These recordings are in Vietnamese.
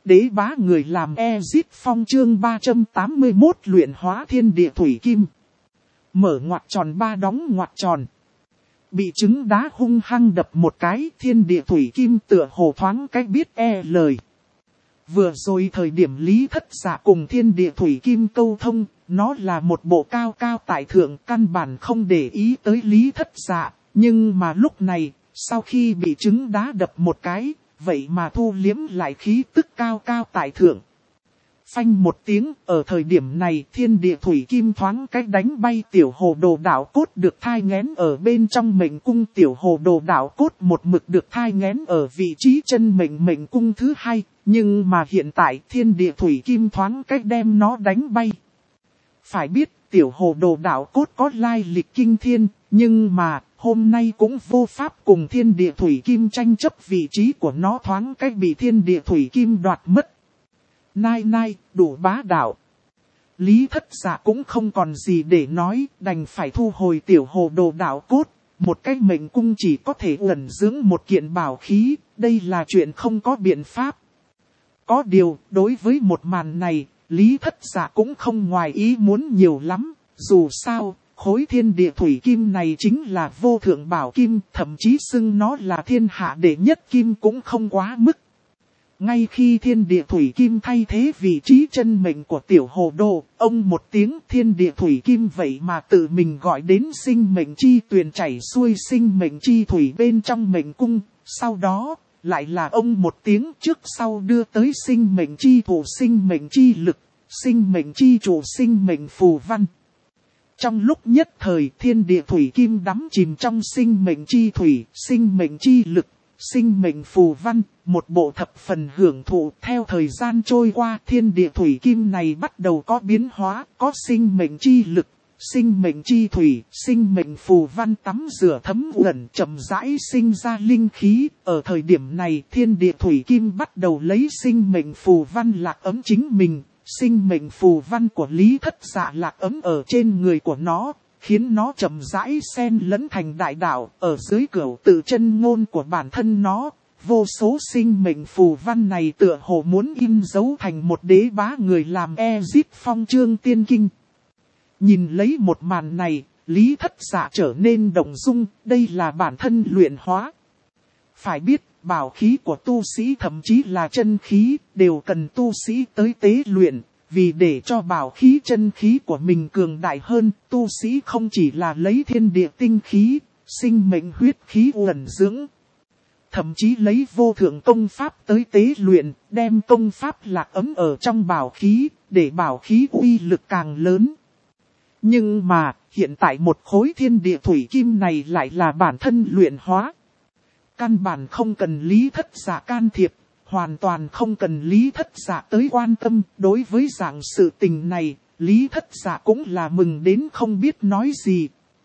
Đế bá người làm Ezit Phong chương 381 luyện hóa thiên địa thủy kim. Mở ngoặc tròn ba đóng ngoặc tròn. Bị trứng đá hung hăng đập một cái, thiên địa thủy kim tựa hồ thoáng cách biết lời. Vừa rồi thời điểm Lý Thất Dạ cùng thiên địa thủy kim câu thông, nó là một bộ cao cao tại thượng, căn bản không để ý tới Lý Thất Dạ. Nhưng mà lúc này, sau khi bị trứng đá đập một cái, vậy mà thu liếm lại khí tức cao cao tại thượng. Phanh một tiếng, ở thời điểm này thiên địa thủy kim thoáng cách đánh bay tiểu hồ đồ đạo cốt được thai nghén ở bên trong mệnh cung. Tiểu hồ đồ đạo cốt một mực được thai nghén ở vị trí chân mệnh cung thứ hai, nhưng mà hiện tại thiên địa thủy kim thoáng cách đem nó đánh bay. Phải biết tiểu hồ đồ đạo cốt có lai lịch kinh thiên, nhưng mà hôm nay cũng vô pháp cùng thiên địa thủy kim tranh chấp vị trí của nó thoáng cách bị thiên địa thủy kim đoạt mất. Nai, đủ bá đạo. Lý Thất Dạ cũng không còn gì để nói, đành phải thu hồi tiểu hồ đồ đạo cốt. Một cái mệnh cung chỉ có thể ẩn dưỡng một kiện bảo khí, đây là chuyện không có biện pháp. Có điều, đối với một màn này, Lý Thất Dạ cũng không ngoài ý muốn nhiều lắm, dù sao. Khối thiên địa thủy kim này chính là vô thượng bảo kim, thậm chí xưng nó là thiên hạ đệ nhất kim cũng không quá mức. Ngay khi thiên địa thủy kim thay thế vị trí chân mệnh của tiểu hồ đồ, ông một tiếng thiên địa thủy kim vậy mà tự mình gọi đến sinh mệnh chi tuyền chảy xuôi sinh mệnh chi thủy bên trong mệnh cung, sau đó lại là ông một tiếng trước sau đưa tới sinh mệnh chi thủ sinh mệnh chi lực, sinh mệnh chi chủ sinh mệnh phù văn. Trong lúc nhất thời thiên địa thủy kim đắm chìm trong sinh mệnh chi thủy, sinh mệnh chi lực, sinh mệnh phù văn, một bộ thập phần hưởng thụ. Theo thời gian trôi qua thiên địa thủy kim này bắt đầu có biến hóa, có sinh mệnh chi lực, sinh mệnh chi thủy, sinh mệnh phù văn tắm rửa thấm uẩn chậm rãi sinh ra linh khí. Ở thời điểm này thiên địa thủy kim bắt đầu lấy sinh mệnh phù văn lạc ấm chính mình. Sinh mệnh phù văn của Lý Thất Dạ lạc ấm ở trên người của nó, khiến nó chậm rãi xen lẫn thành đại đạo. Ở dưới cửu tự chân ngôn của bản thân nó, vô số sinh mệnh phù văn này tựa hồ muốn in dấu thành một đế bá người làm Ezit Phong chương tiên kinh. Nhìn lấy một màn này, Lý Thất Dạ trở nên động dung, đây là bản thân luyện hóa. Phải biết, bảo khí của tu sĩ thậm chí là chân khí, đều cần tu sĩ tới tế luyện. Vì để cho bảo khí chân khí của mình cường đại hơn, tu sĩ không chỉ là lấy thiên địa tinh khí, sinh mệnh huyết khí ẩn dưỡng. Thậm chí lấy vô thượng công pháp tới tế luyện, đem công pháp lạc ấm ở trong bảo khí, để bảo khí uy lực càng lớn. Nhưng mà, hiện tại một khối thiên địa thủy kim này lại là bản thân luyện hóa. Căn bản không cần Lý Thất Dạ can thiệp, hoàn toàn không cần Lý Thất Dạ tới quan tâm. Đối với dạng sự tình này, Lý Thất Dạ cũng là mừng đến không biết nói gì.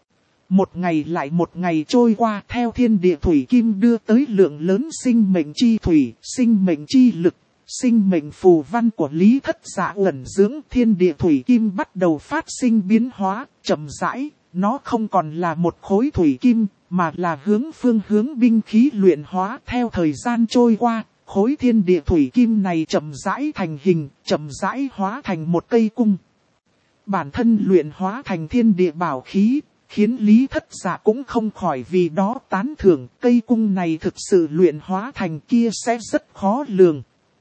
Một ngày lại một ngày trôi qua, theo thiên địa thủy kim đưa tới lượng lớn sinh mệnh chi thủy, sinh mệnh chi lực, sinh mệnh phù văn của Lý Thất Dạ ẩn dưỡng, thiên địa thủy kim bắt đầu phát sinh biến hóa, chậm rãi. Nó không còn là một khối thủy kim, mà là phương hướng binh khí luyện hóa. Theo thời gian trôi qua, khối thiên địa thủy kim này chậm rãi thành hình, chậm rãi hóa thành một cây cung. Bản thân luyện hóa thành thiên địa bảo khí, khiến Lý Thất Dạ cũng không khỏi vì đó tán thưởng. Cây cung này thực sự luyện hóa thành kia sẽ rất khó lường.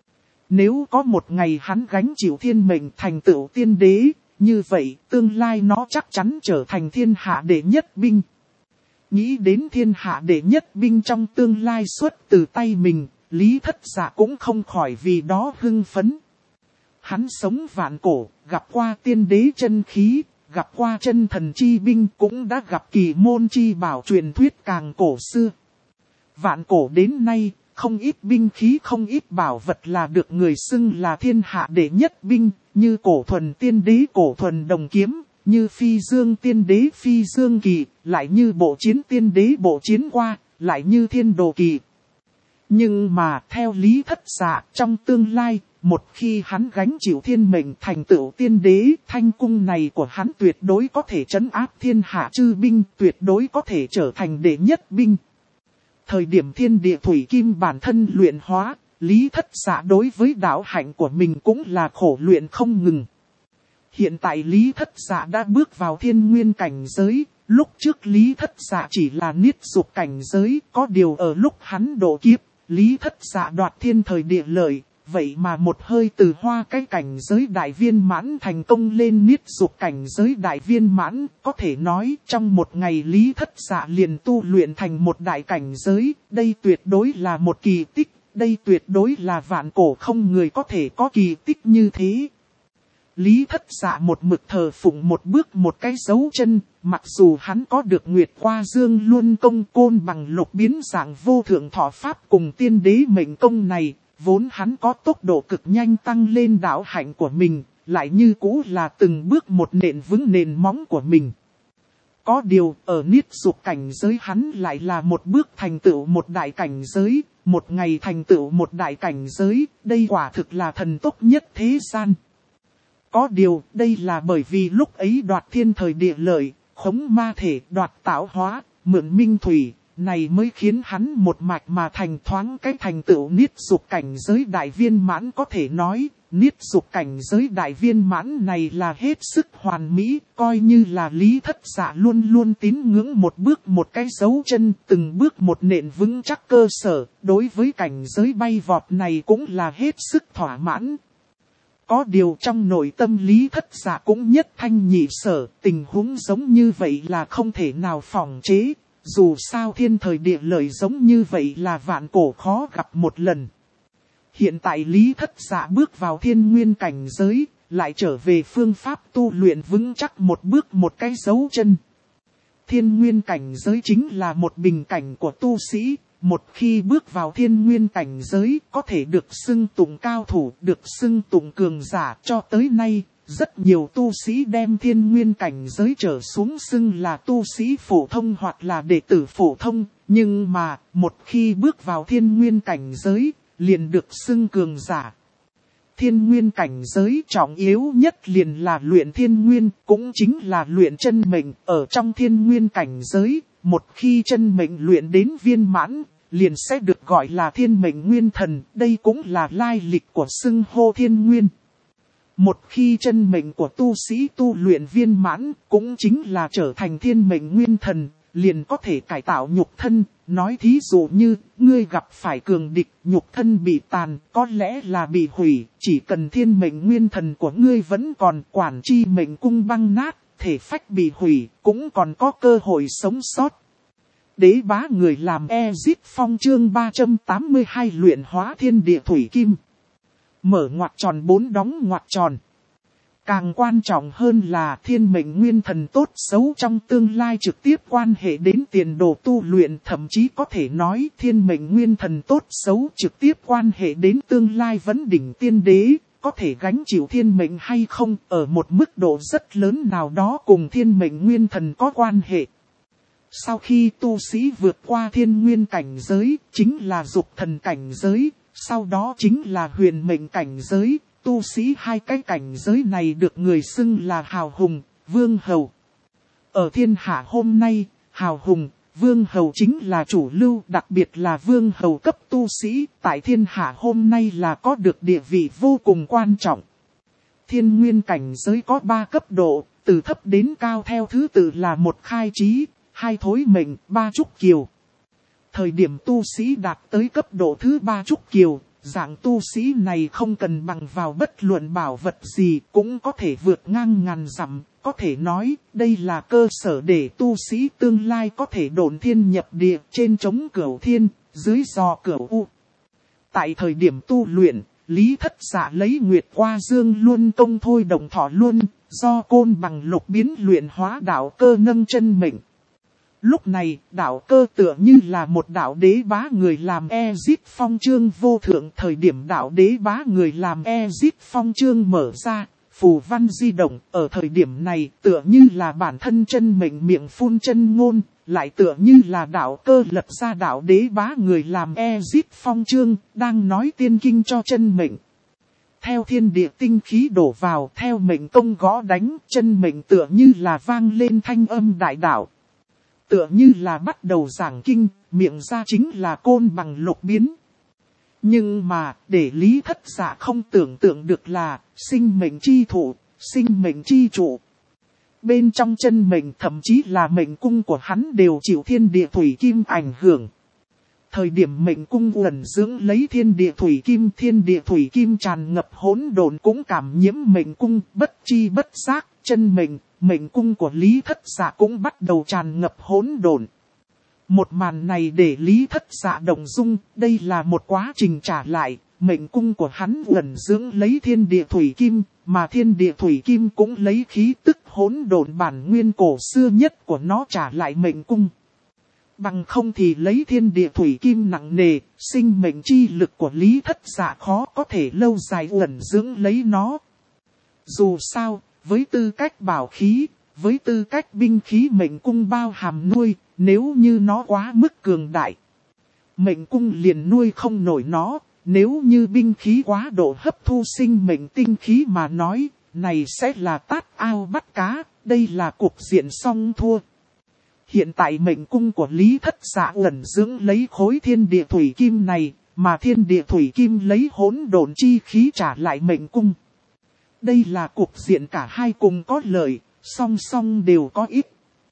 Nếu có một ngày hắn gánh chịu thiên mệnh thành tựu tiên đế, như vậy tương lai nó chắc chắn trở thành thiên hạ đệ nhất binh. Nghĩ đến thiên hạ đệ nhất binh trong tương lai xuất từ tay mình, Lý Thất Dạ cũng không khỏi vì đó hưng phấn. Hắn sống vạn cổ, gặp qua tiên đế chân khí, gặp qua chân thần chi binh, cũng đã gặp kỳ môn chi bảo truyền thuyết càng cổ xưa. Vạn cổ đến nay, không ít binh khí không ít bảo vật là được người xưng là thiên hạ đệ nhất binh, như cổ thuần tiên đế cổ thuần đồng kiếm, như phi dương tiên đế phi dương kỳ, lại như bộ chiến tiên đế bộ chiến qua, lại như thiên đồ kỳ. Nhưng mà theo Lý Thất Dạ, trong tương lai, một khi hắn gánh chịu thiên mệnh thành tựu tiên đế, thanh cung này của hắn tuyệt đối có thể trấn áp thiên hạ chư binh, tuyệt đối có thể trở thành đệ nhất binh. Thời điểm thiên địa thủy kim bản thân luyện hóa, Lý Thất Dạ đối với đạo hạnh của mình cũng là khổ luyện không ngừng. Hiện tại Lý Thất Dạ đã bước vào thiên nguyên cảnh giới, lúc trước Lý Thất Dạ chỉ là niết dục cảnh giới, có điều ở lúc hắn độ kiếp, Lý Thất Dạ đoạt thiên thời địa lợi, vậy mà một hơi từ hoa cái cảnh giới đại viên mãn thành công lên niết dục cảnh giới đại viên mãn, có thể nói trong một ngày Lý Thất Dạ liền tu luyện thành một đại cảnh giới, đây tuyệt đối là một kỳ tích, đây tuyệt đối là vạn cổ không người có thể có kỳ tích như thế. Lý Thất Dạ một mực thờ phụng một bước một cái dấu chân, mặc dù hắn có được Nguyệt Qua Dương Luân Công Côn Bằng Lục Biến Dạng Vô Thượng Thọ Pháp cùng Tiên Đế Mệnh Công này, vốn hắn có tốc độ cực nhanh tăng lên đạo hạnh của mình, lại như cũ là từng bước một nền vững nền móng của mình. Có điều, ở niết dục cảnh giới hắn lại là một bước thành tựu một đại cảnh giới, một ngày thành tựu một đại cảnh giới, đây quả thực là thần tốc nhất thế gian. Có điều, đây là bởi vì lúc ấy đoạt thiên thời địa lợi, khống ma thể, đoạt tạo hóa, mượn minh thủy, này mới khiến hắn một mạch mà thành thoáng cái thành tựu niết dục cảnh giới đại viên mãn. Có thể nói, niết dục cảnh giới đại viên mãn này là hết sức hoàn mỹ, coi như là Lý Thất Dạ luôn luôn tín ngưỡng một bước một cái dấu chân, từng bước một nền vững chắc cơ sở, đối với cảnh giới bay vọt này cũng là hết sức thỏa mãn. Có điều trong nội tâm Lý Thất Dạ cũng nhất thanh nhị sở, tình huống giống như vậy là không thể nào phòng chế, dù sao thiên thời địa lợi giống như vậy là vạn cổ khó gặp một lần. Hiện tại Lý Thất Dạ bước vào thiên nguyên cảnh giới, lại trở về phương pháp tu luyện vững chắc một bước một cái dấu chân. Thiên nguyên cảnh giới chính là một bình cảnh của tu sĩ. Một khi bước vào thiên nguyên cảnh giới có thể được xưng tụng cao thủ, được xưng tụng cường giả. Cho tới nay, rất nhiều tu sĩ đem thiên nguyên cảnh giới trở xuống xưng là tu sĩ phổ thông hoặc là đệ tử phổ thông. Nhưng mà, một khi bước vào thiên nguyên cảnh giới, liền được xưng cường giả. Thiên nguyên cảnh giới trọng yếu nhất liền là luyện thiên nguyên, cũng chính là luyện chân mệnh. Ở trong thiên nguyên cảnh giới, một khi chân mệnh luyện đến viên mãn, liền sẽ được gọi là thiên mệnh nguyên thần, đây cũng là lai lịch của xưng hô thiên nguyên. Một khi chân mệnh của tu sĩ tu luyện viên mãn, cũng chính là trở thành thiên mệnh nguyên thần, liền có thể cải tạo nhục thân. Nói thí dụ như, ngươi gặp phải cường địch, nhục thân bị tàn, có lẽ là bị hủy, chỉ cần thiên mệnh nguyên thần của ngươi vẫn còn, quản chi mệnh cung băng nát, thể phách bị hủy, cũng còn có cơ hội sống sót. Đế bá người làm Ezit Phong chương 382 luyện hóa thiên địa thủy kim. Mở ngoặc tròn 4 đóng ngoặc tròn. Càng quan trọng hơn là thiên mệnh nguyên thần tốt xấu trong tương lai trực tiếp quan hệ đến tiền đồ tu luyện, thậm chí có thể nói thiên mệnh nguyên thần tốt xấu trực tiếp quan hệ đến tương lai vấn đỉnh tiên đế, có thể gánh chịu thiên mệnh hay không ở một mức độ rất lớn nào đó cùng thiên mệnh nguyên thần có quan hệ. Sau khi tu sĩ vượt qua thiên nguyên cảnh giới, chính là dục thần cảnh giới, sau đó chính là huyền mệnh cảnh giới. Tu sĩ hai cái cảnh giới này được người xưng là hào hùng, vương hầu. Ở thiên hạ hôm nay, hào hùng, vương hầu chính là chủ lưu, đặc biệt là vương hầu cấp tu sĩ, tại thiên hạ hôm nay là có được địa vị vô cùng quan trọng. Thiên nguyên cảnh giới có 3 cấp độ, từ thấp đến cao theo thứ tự là 1 khai trí, 2 thối mệnh, 3 trúc kiều. Thời điểm tu sĩ đạt tới cấp độ thứ 3 trúc kiều, dạng tu sĩ này không cần bằng vào bất luận bảo vật gì cũng có thể vượt ngang ngàn dặm, có thể nói đây là cơ sở để tu sĩ tương lai có thể độn thiên nhập địa, trên chống cửu thiên, dưới giò cửu u. Tại thời điểm tu luyện, Lý Thất Dạ lấy Nguyệt Qua Dương Luân Công thôi động thọ luân, do côn bằng lục biến luyện hóa đạo cơ nâng chân mệnh. Lúc này, đạo cơ tựa như là một đạo đế bá người làm Ezit Phong chương vô thượng. Thời điểm đạo đế bá người làm Ezit Phong chương mở ra, phù văn di động, ở thời điểm này tựa như là bản thân chân mệnh miệng phun chân ngôn, lại tựa như là đạo cơ lập ra đạo đế bá người làm Ezit Phong chương, đang nói tiên kinh cho chân mệnh. Theo thiên địa tinh khí đổ vào, theo mệnh công gõ đánh, chân mệnh tựa như là vang lên thanh âm đại đạo. Tựa như là bắt đầu giảng kinh, miệng ra chính là côn bằng lục biến. Nhưng mà, để Lý Thất Dạ không tưởng tượng được là, sinh mệnh chi thụ, sinh mệnh chi trụ. Bên trong chân mệnh thậm chí là mệnh cung của hắn đều chịu thiên địa thủy kim ảnh hưởng. Thời điểm mệnh cung uẩn dưỡng lấy thiên địa thủy kim tràn ngập hỗn độn cũng cảm nhiễm mệnh cung, bất chi bất giác, chân mệnh cung của Lý Thất Dạ cũng bắt đầu tràn ngập hỗn độn. Một màn này để Lý Thất Dạ động dung, đây là một quá trình trả lại, mệnh cung của hắn uẩn dưỡng lấy thiên địa thủy kim, mà thiên địa thủy kim cũng lấy khí tức hỗn độn bản nguyên cổ xưa nhất của nó trả lại mệnh cung. Bằng không thì lấy thiên địa thủy kim nặng nề, sinh mệnh chi lực của Lý Thất Dạ khó có thể lâu dài uẩn dưỡng lấy nó. Dù sao, với tư cách bảo khí, với tư cách binh khí mệnh cung bao hàm nuôi, nếu như nó quá mức cường đại, mệnh cung liền nuôi không nổi nó. Nếu như binh khí quá độ hấp thu sinh mệnh tinh khí mà nói, này sẽ là tát ao bắt cá, đây là cuộc diện song thua. Hiện tại mệnh cung của Lý Thất Dạ ẩn dưỡng lấy khối thiên địa thủy kim này, mà thiên địa thủy kim lấy hỗn độn chi khí trả lại mệnh cung. Đây là cuộc diện cả hai cùng có lợi, song song đều có ích.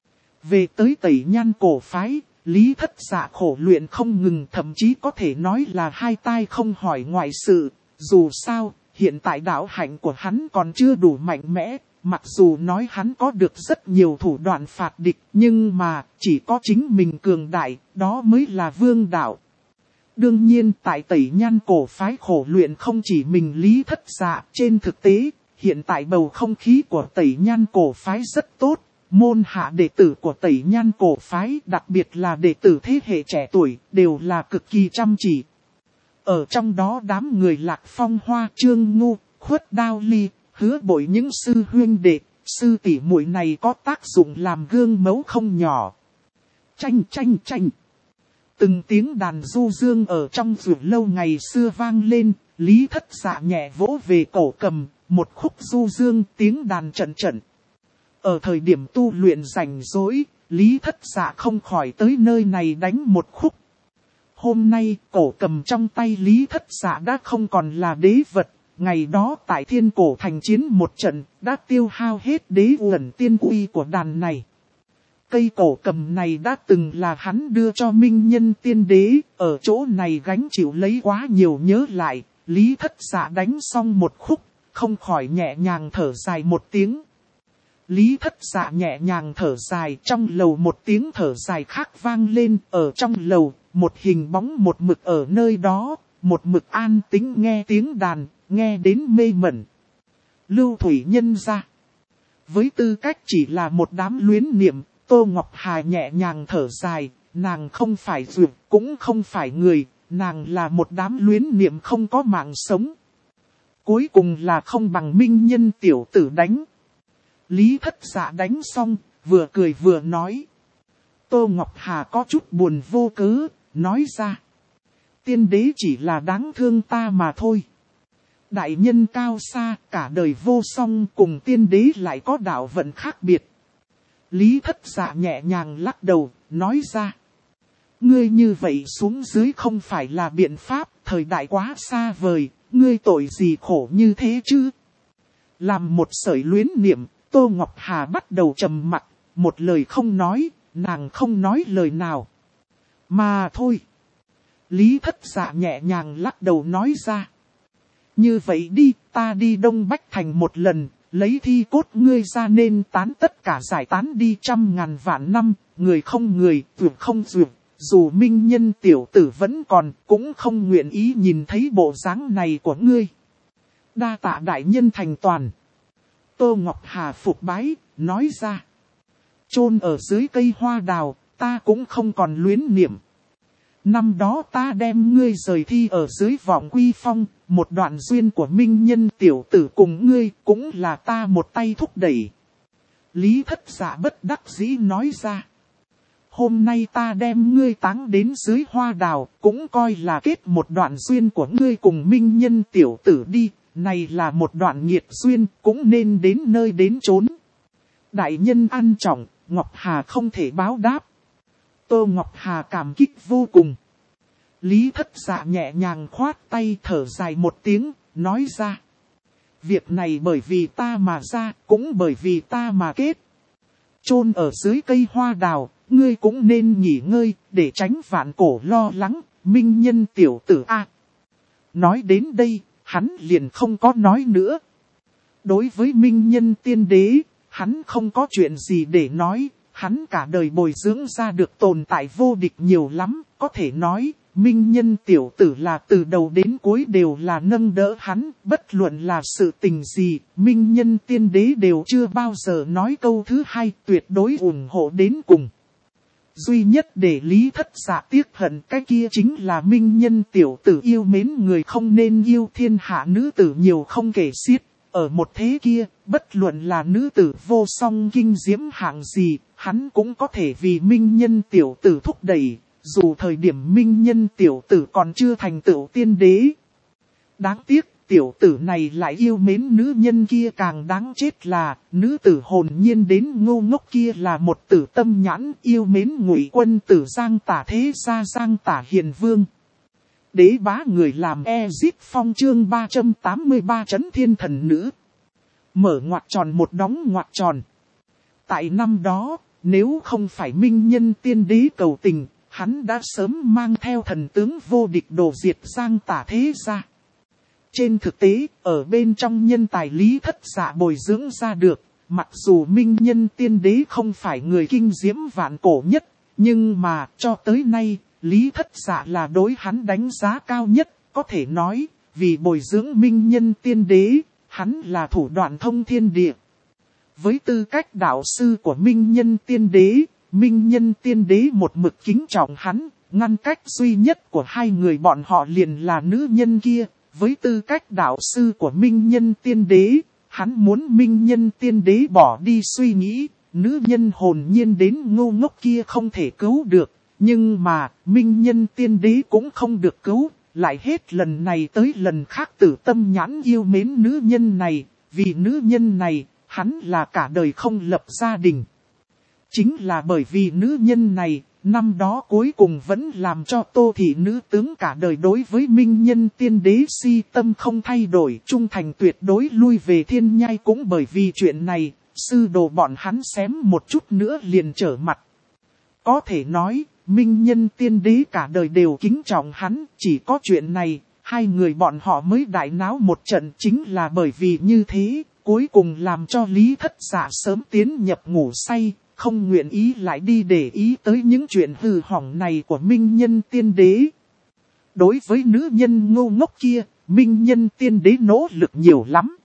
Về tới Tẩy Nhan cổ phái, Lý Thất Dạ khổ luyện không ngừng, thậm chí có thể nói là hai tai không hỏi ngoại sự. Dù sao, hiện tại đạo hạnh của hắn còn chưa đủ mạnh mẽ, mặc dù nói hắn có được rất nhiều thủ đoạn phạt địch, nhưng mà chỉ có chính mình cường đại, đó mới là vương đạo. Đương nhiên tại Tẩy Nhan cổ phái khổ luyện không chỉ mình Lý Thất Dạ, trên thực tế, hiện tại bầu không khí của Tẩy Nhan cổ phái rất tốt. Môn hạ đệ tử của Tẩy Nhan cổ phái, đặc biệt là đệ tử thế hệ trẻ tuổi, đều là cực kỳ chăm chỉ. Ở trong đó đám người Lạc Phong Hoa, Trương Ngu, Khuất Đao Ly, Hứa Bội những sư huynh đệ, sư tỷ muội này có tác dụng làm gương mẫu không nhỏ. Chanh chanh chanh. Từng tiếng đàn du dương ở trong rượu lâu ngày xưa vang lên, Lý Thất Dạ nhẹ vỗ về cổ cầm, một khúc du dương tiếng đàn trận trận. Ở thời điểm tu luyện rảnh rỗi, Lý Thất Dạ không khỏi tới nơi này đánh một khúc. Hôm nay, cổ cầm trong tay Lý Thất Dạ đã không còn là đế vật. Ngày đó tại Thiên Cổ Thành chiến một trận, đã tiêu hao hết đế uẩn tiên uy của đàn này. Cây cổ cầm này đã từng là hắn đưa cho Minh Nhân Tiên Đế, ở chỗ này gánh chịu lấy quá nhiều nhớ lại. Lý Thất Dạ đánh xong một khúc, không khỏi nhẹ nhàng thở dài một tiếng. Lý Thất Dạ nhẹ nhàng thở dài, trong lầu một tiếng thở dài khác vang lên, ở trong lầu, một hình bóng một mực ở nơi đó, một mực an tĩnh nghe tiếng đàn, nghe đến mê mẩn. Lưu Thủy Nhân ra. Với tư cách chỉ là một đám luyến niệm, Tô Ngọc Hà nhẹ nhàng thở dài, nàng không phải dược, cũng không phải người, nàng là một đám luyến niệm không có mạng sống. Cuối cùng là không bằng Minh Nhân tiểu tử đánh. Lý Thất Dạ đánh xong, vừa cười vừa nói. Tô Ngọc Hà có chút buồn vô cớ, nói ra. Tiên đế chỉ là đáng thương ta mà thôi. Đại nhân cao xa, cả đời vô song, cùng tiên đế lại có đạo vận khác biệt. Lý Thất Dạ nhẹ nhàng lắc đầu, nói ra. Ngươi như vậy xuống dưới không phải là biện pháp, thời đại quá xa vời, ngươi tội gì khổ như thế chứ? Làm một sợi luyến niệm, Tô Ngọc Hà bắt đầu trầm mặc, một lời không nói, nàng không nói lời nào. Mà thôi. Lý Thất Dạ nhẹ nhàng lắc đầu nói ra. Như vậy đi, ta đi Đông Bách Thành một lần, lấy thi cốt ngươi ra nên tán tất cả giải tán đi 100.000 vạn năm, người không người, vượt không vượt. Dù Minh Nhân tiểu tử vẫn còn, cũng không nguyện ý nhìn thấy bộ dáng này của ngươi. Đa tạ đại nhân thành toàn. Tô Ngọc Hà phục bái, nói ra. Chôn ở dưới cây hoa đào, ta cũng không còn luyến niệm. Năm đó ta đem ngươi rời thi ở dưới vọng quy phong, một đoạn duyên của Minh Nhân tiểu tử cùng ngươi cũng là ta một tay thúc đẩy. Lý Thất Dạ bất đắc dĩ nói ra. Hôm nay ta đem ngươi táng đến dưới hoa đào, cũng coi là kết một đoạn duyên của ngươi cùng Minh Nhân tiểu tử đi. Này là một đoạn nghiệt duyên, cũng nên đến nơi đến chốn. Đại nhân ăn trọng, Ngọc Hà không thể báo đáp. Tô Ngọc Hà cảm kích vô cùng. Lý Thất Dạ nhẹ nhàng khoát tay thở dài một tiếng, nói ra. Việc này bởi vì ta mà ra, cũng bởi vì ta mà kết. Chôn ở dưới cây hoa đào, ngươi cũng nên nghỉ ngơi, để tránh vạn cổ lo lắng, Minh Nhân tiểu tử a. Nói đến đây, hắn liền không có nói nữa. Đối với Minh Nhân tiên đế, hắn không có chuyện gì để nói, hắn cả đời bồi dưỡng ra được tồn tại vô địch nhiều lắm, có thể nói, Minh Nhân tiểu tử là từ đầu đến cuối đều là nâng đỡ hắn, bất luận là sự tình gì, Minh Nhân tiên đế đều chưa bao giờ nói câu thứ hai, tuyệt đối ủng hộ đến cùng. Duy nhất để Lý Thất Dạ tiếc hận cái kia chính là Minh Nhân tiểu tử yêu mến người không nên yêu thiên hạ nữ tử nhiều không kể xiết. Ở một thế kia, bất luận là nữ tử vô song kinh diễm hạng gì, hắn cũng có thể vì Minh Nhân tiểu tử thúc đẩy, dù thời điểm Minh Nhân tiểu tử còn chưa thành tựu tiên đế. Đáng tiếc, tiểu tử này lại yêu mến nữ nhân kia, càng đáng chết là, nữ tử hồn nhiên đến ngô ngốc kia là một tử tâm nhãn yêu mến Ngụy Quân tử Giang Tả thế gia Giang Tả Hiền Vương. Đế bá người làm Ezip Phong chương 383 Chấn Thiên Thần Nữ. Mở ngoặc tròn một đóng ngoặc tròn. Tại năm đó, nếu không phải Minh Nhân tiên đế cầu tình, hắn đã sớm mang theo thần tướng vô địch đồ diệt Giang Tả thế gia. Trên thực tế, ở bên trong nhân tài Lý Thất Dạ bồi dưỡng ra được, mặc dù Minh Nhân tiên đế không phải người kinh diễm vạn cổ nhất, nhưng mà cho tới nay, Lý Thất Dạ là đối hắn đánh giá cao nhất, có thể nói, vì bồi dưỡng Minh Nhân tiên đế, hắn là thủ đoạn thông thiên địa. Với tư cách đạo sư của Minh Nhân tiên đế một mực kính trọng hắn, ngăn cách duy nhất của hai người bọn họ liền là nữ nhân kia. Với tư cách đạo sư của Minh Nhân tiên đế, hắn muốn Minh Nhân tiên đế bỏ đi suy nghĩ, nữ nhân hồn nhiên đến ngô ngốc kia không thể cứu được. Nhưng mà, Minh Nhân tiên đế cũng không được cứu, lại hết lần này tới lần khác tử tâm nhãn yêu mến nữ nhân này, vì nữ nhân này, hắn là cả đời không lập gia đình. Chính là bởi vì nữ nhân này, năm đó cuối cùng vẫn làm cho Tô thị nữ tướng cả đời đối với Minh Nhân tiên đế si tâm không thay đổi, trung thành tuyệt đối lui về thiên nhai cũng bởi vì chuyện này, sư đồ bọn hắn xém một chút nữa liền trở mặt. Có thể nói, Minh Nhân tiên đế cả đời đều kính trọng hắn, chỉ có chuyện này, hai người bọn họ mới đại náo một trận, chính là bởi vì như thế, cuối cùng làm cho Lý Thất Dạ sớm tiến nhập ngủ say, không nguyện ý lại đi để ý tới những chuyện hư hỏng này của Minh Nhân tiên đế. Đối với nữ nhân ngô ngốc kia, Minh Nhân tiên đế nỗ lực nhiều lắm.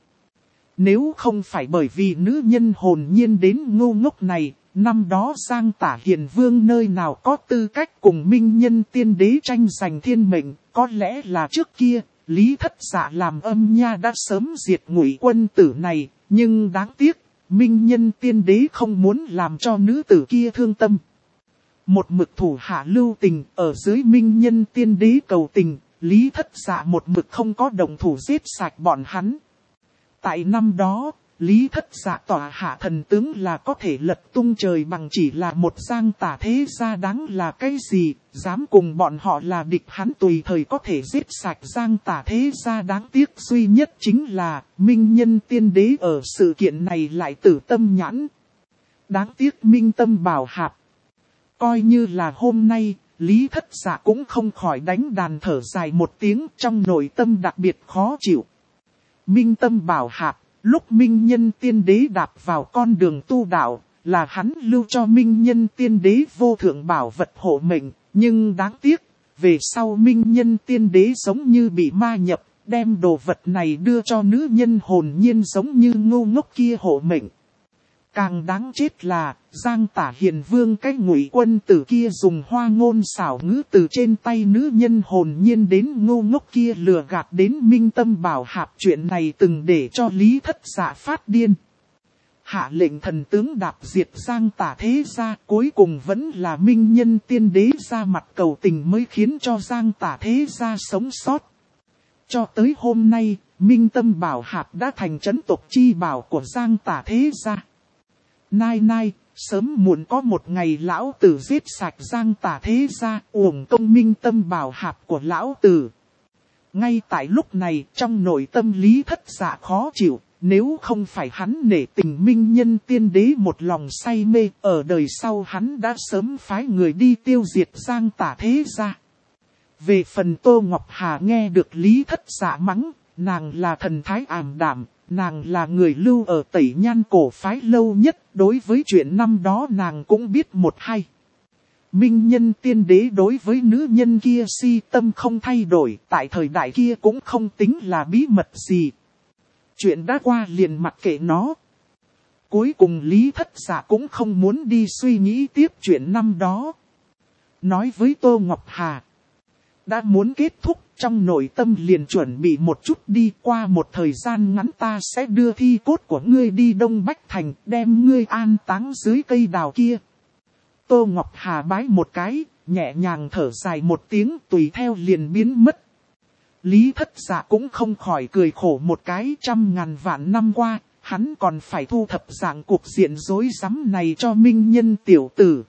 Nếu không phải bởi vì nữ nhân hồn nhiên đến ngô ngốc này, năm đó Giang Tả Hiền Vương nơi nào có tư cách cùng Minh Nhân tiên đế tranh giành thiên mệnh, có lẽ là trước kia, Lý Thất Dạ làm âm nha đã sớm diệt Ngụy Quân tử này, nhưng đáng tiếc, Minh Nhân tiên đế không muốn làm cho nữ tử kia thương tâm. Một mực thủ hạ lưu tình, ở dưới Minh Nhân tiên đế cầu tình, Lý Thất Dạ một mực không có động thủ giết sạch bọn hắn. Tại năm đó, Lý Thất Dạ tỏa hạ thần tướng là có thể lật tung trời bằng chỉ là một Giang Tả thế gia đáng là cái gì, dám cùng bọn họ là địch, hắn tùy thời có thể giết sạch Giang Tả thế gia. Đáng tiếc duy nhất chính là Minh Nhân tiên đế ở sự kiện này lại tử tâm nhãn. Đáng tiếc minh tâm bảo hạp. Coi như là hôm nay, Lý Thất Dạ cũng không khỏi đánh đàn thở dài một tiếng, trong nội tâm đặc biệt khó chịu. Minh tâm bảo hạp. Lúc Minh Nhân tiên đế đạp vào con đường tu đạo, là hắn lưu cho Minh Nhân tiên đế vô thượng bảo vật hộ mệnh, nhưng đáng tiếc, về sau Minh Nhân tiên đế giống như bị ma nhập, đem đồ vật này đưa cho nữ nhân hồn nhiên giống như ngô ngốc kia hộ mệnh. Càng đáng chết là, Giang Tả Hiền Vương cái Ngụy Quân tử kia dùng hoa ngôn xảo ngữ từ trên tay nữ nhân hồn nhiên đến ngô ngốc kia lừa gạt đến minh tâm bảo hạp, chuyện này từng để cho Lý Thất Dạ phát điên. Hạ lệnh thần tướng đạp diệt Giang Tả thế gia, cuối cùng vẫn là Minh Nhân tiên đế ra mặt cầu tình mới khiến cho Giang Tả thế gia sống sót. Cho tới hôm nay, minh tâm bảo hạp đã thành trấn tộc chi bảo của Giang Tả thế gia. Nai, Sớm muộn có một ngày lão tử giết sạch Giang Tả thế gia, uổng công minh tâm bảo hạp của lão tử. Ngay tại lúc này, trong nội tâm Lý Thất Dạ khó chịu, nếu không phải hắn nể tình minh nhân tiên đế một lòng say mê, ở đời sau hắn đã sớm phái người đi tiêu diệt Giang Tả thế gia. Về phần Tô Ngọc Hà nghe được Lý Thất Dạ mắng, nàng là thần thái ảm đạm, nàng là người lưu ở Tẩy Nhan cổ phái lâu nhất, đối với chuyện năm đó nàng cũng biết một hai. Minh nhân tiên đế đối với nữ nhân kia si tâm không thay đổi, tại thời đại kia cũng không tính là bí mật gì. Chuyện đã qua liền mặc kệ nó. Cuối cùng Lý Thất Dạ cũng không muốn đi suy nghĩ tiếp chuyện năm đó. Nói với Tô Ngọc Hà, đã muốn kết thúc, trong nội tâm liền chuẩn bị một chút đi, qua một thời gian ngắn ta sẽ đưa thi cốt của ngươi đi Đông Bách Thành, đem ngươi an táng dưới cây đào kia. Tô Ngọc Hà bái một cái, nhẹ nhàng thở dài một tiếng, tùy theo liền biến mất. Lý Thất Dạ cũng không khỏi cười khổ một cái, 100.000 vạn năm qua, hắn còn phải thu thập dạng cuộc diện rối rắm này cho minh nhân tiểu tử.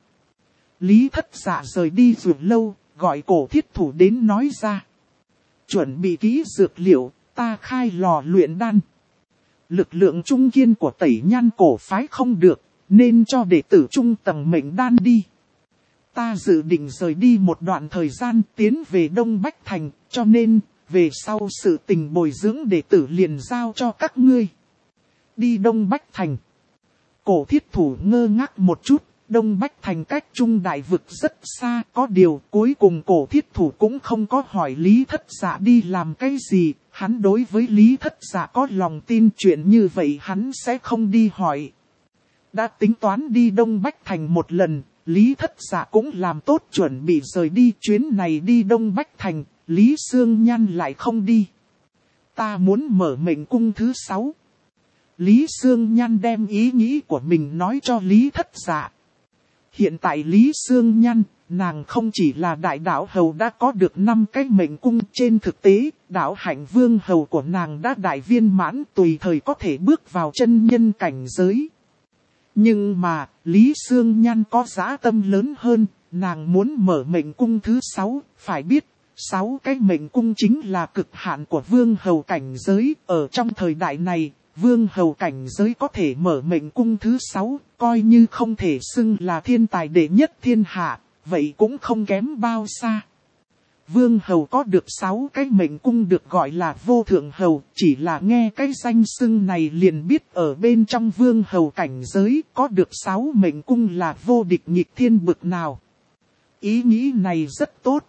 Lý Thất Dạ rời đi rồi lâu, gọi Cổ Thiết Thủ đến nói ra. Chuẩn bị kỹ dược liệu, ta khai lò luyện đan. Lực lượng trung kiên của Tẩy Nhan cổ phái không được, nên cho đệ tử trung tầng mệnh đan đi. Ta dự định rời đi một đoạn thời gian tiến về Đông Bách Thành, cho nên, về sau sự tình bồi dưỡng đệ tử liền giao cho các ngươi. Đi Đông Bách Thành. Cổ Thiết Thủ ngơ ngác một chút, Đông Bách Thành cách Trung Đại Vực rất xa, có điều cuối cùng Cổ Thiết Thủ cũng không có hỏi Lý Thất Dạ đi làm cái gì, hắn đối với Lý Thất Dạ có lòng tin chuyện như vậy hắn sẽ không đi hỏi. Đã tính toán đi Đông Bách Thành một lần, Lý Thất Dạ cũng làm tốt chuẩn bị rời đi, chuyến này đi Đông Bách Thành, Lý Sương Nhan lại không đi. Ta muốn mở mệnh cung thứ 6. Lý Sương Nhan đem ý nghĩ của mình nói cho Lý Thất Dạ. Hiện tại Lý Sương Nhan, nàng không chỉ là đại đạo hầu đã có được 5 cái mệnh cung, trên thực tế, đạo hạnh vương hầu của nàng đã đại viên mãn, tùy thời có thể bước vào chân nhân cảnh giới. Nhưng mà, Lý Sương Nhan có dã tâm lớn hơn, nàng muốn mở mệnh cung thứ 6, phải biết, 6 cái mệnh cung chính là cực hạn của vương hầu cảnh giới, ở trong thời đại này. Vương hầu cảnh giới có thể mở mệnh cung thứ 6, coi như không thể xưng là thiên tài đệ nhất thiên hạ, vậy cũng không kém bao xa. Vương hầu có được 6 cái mệnh cung được gọi là vô thượng hầu, chỉ là nghe cái danh xưng này liền biết ở bên trong vương hầu cảnh giới có được 6 mệnh cung là vô địch nghịch thiên bực nào. Ý nghĩ này rất tốt.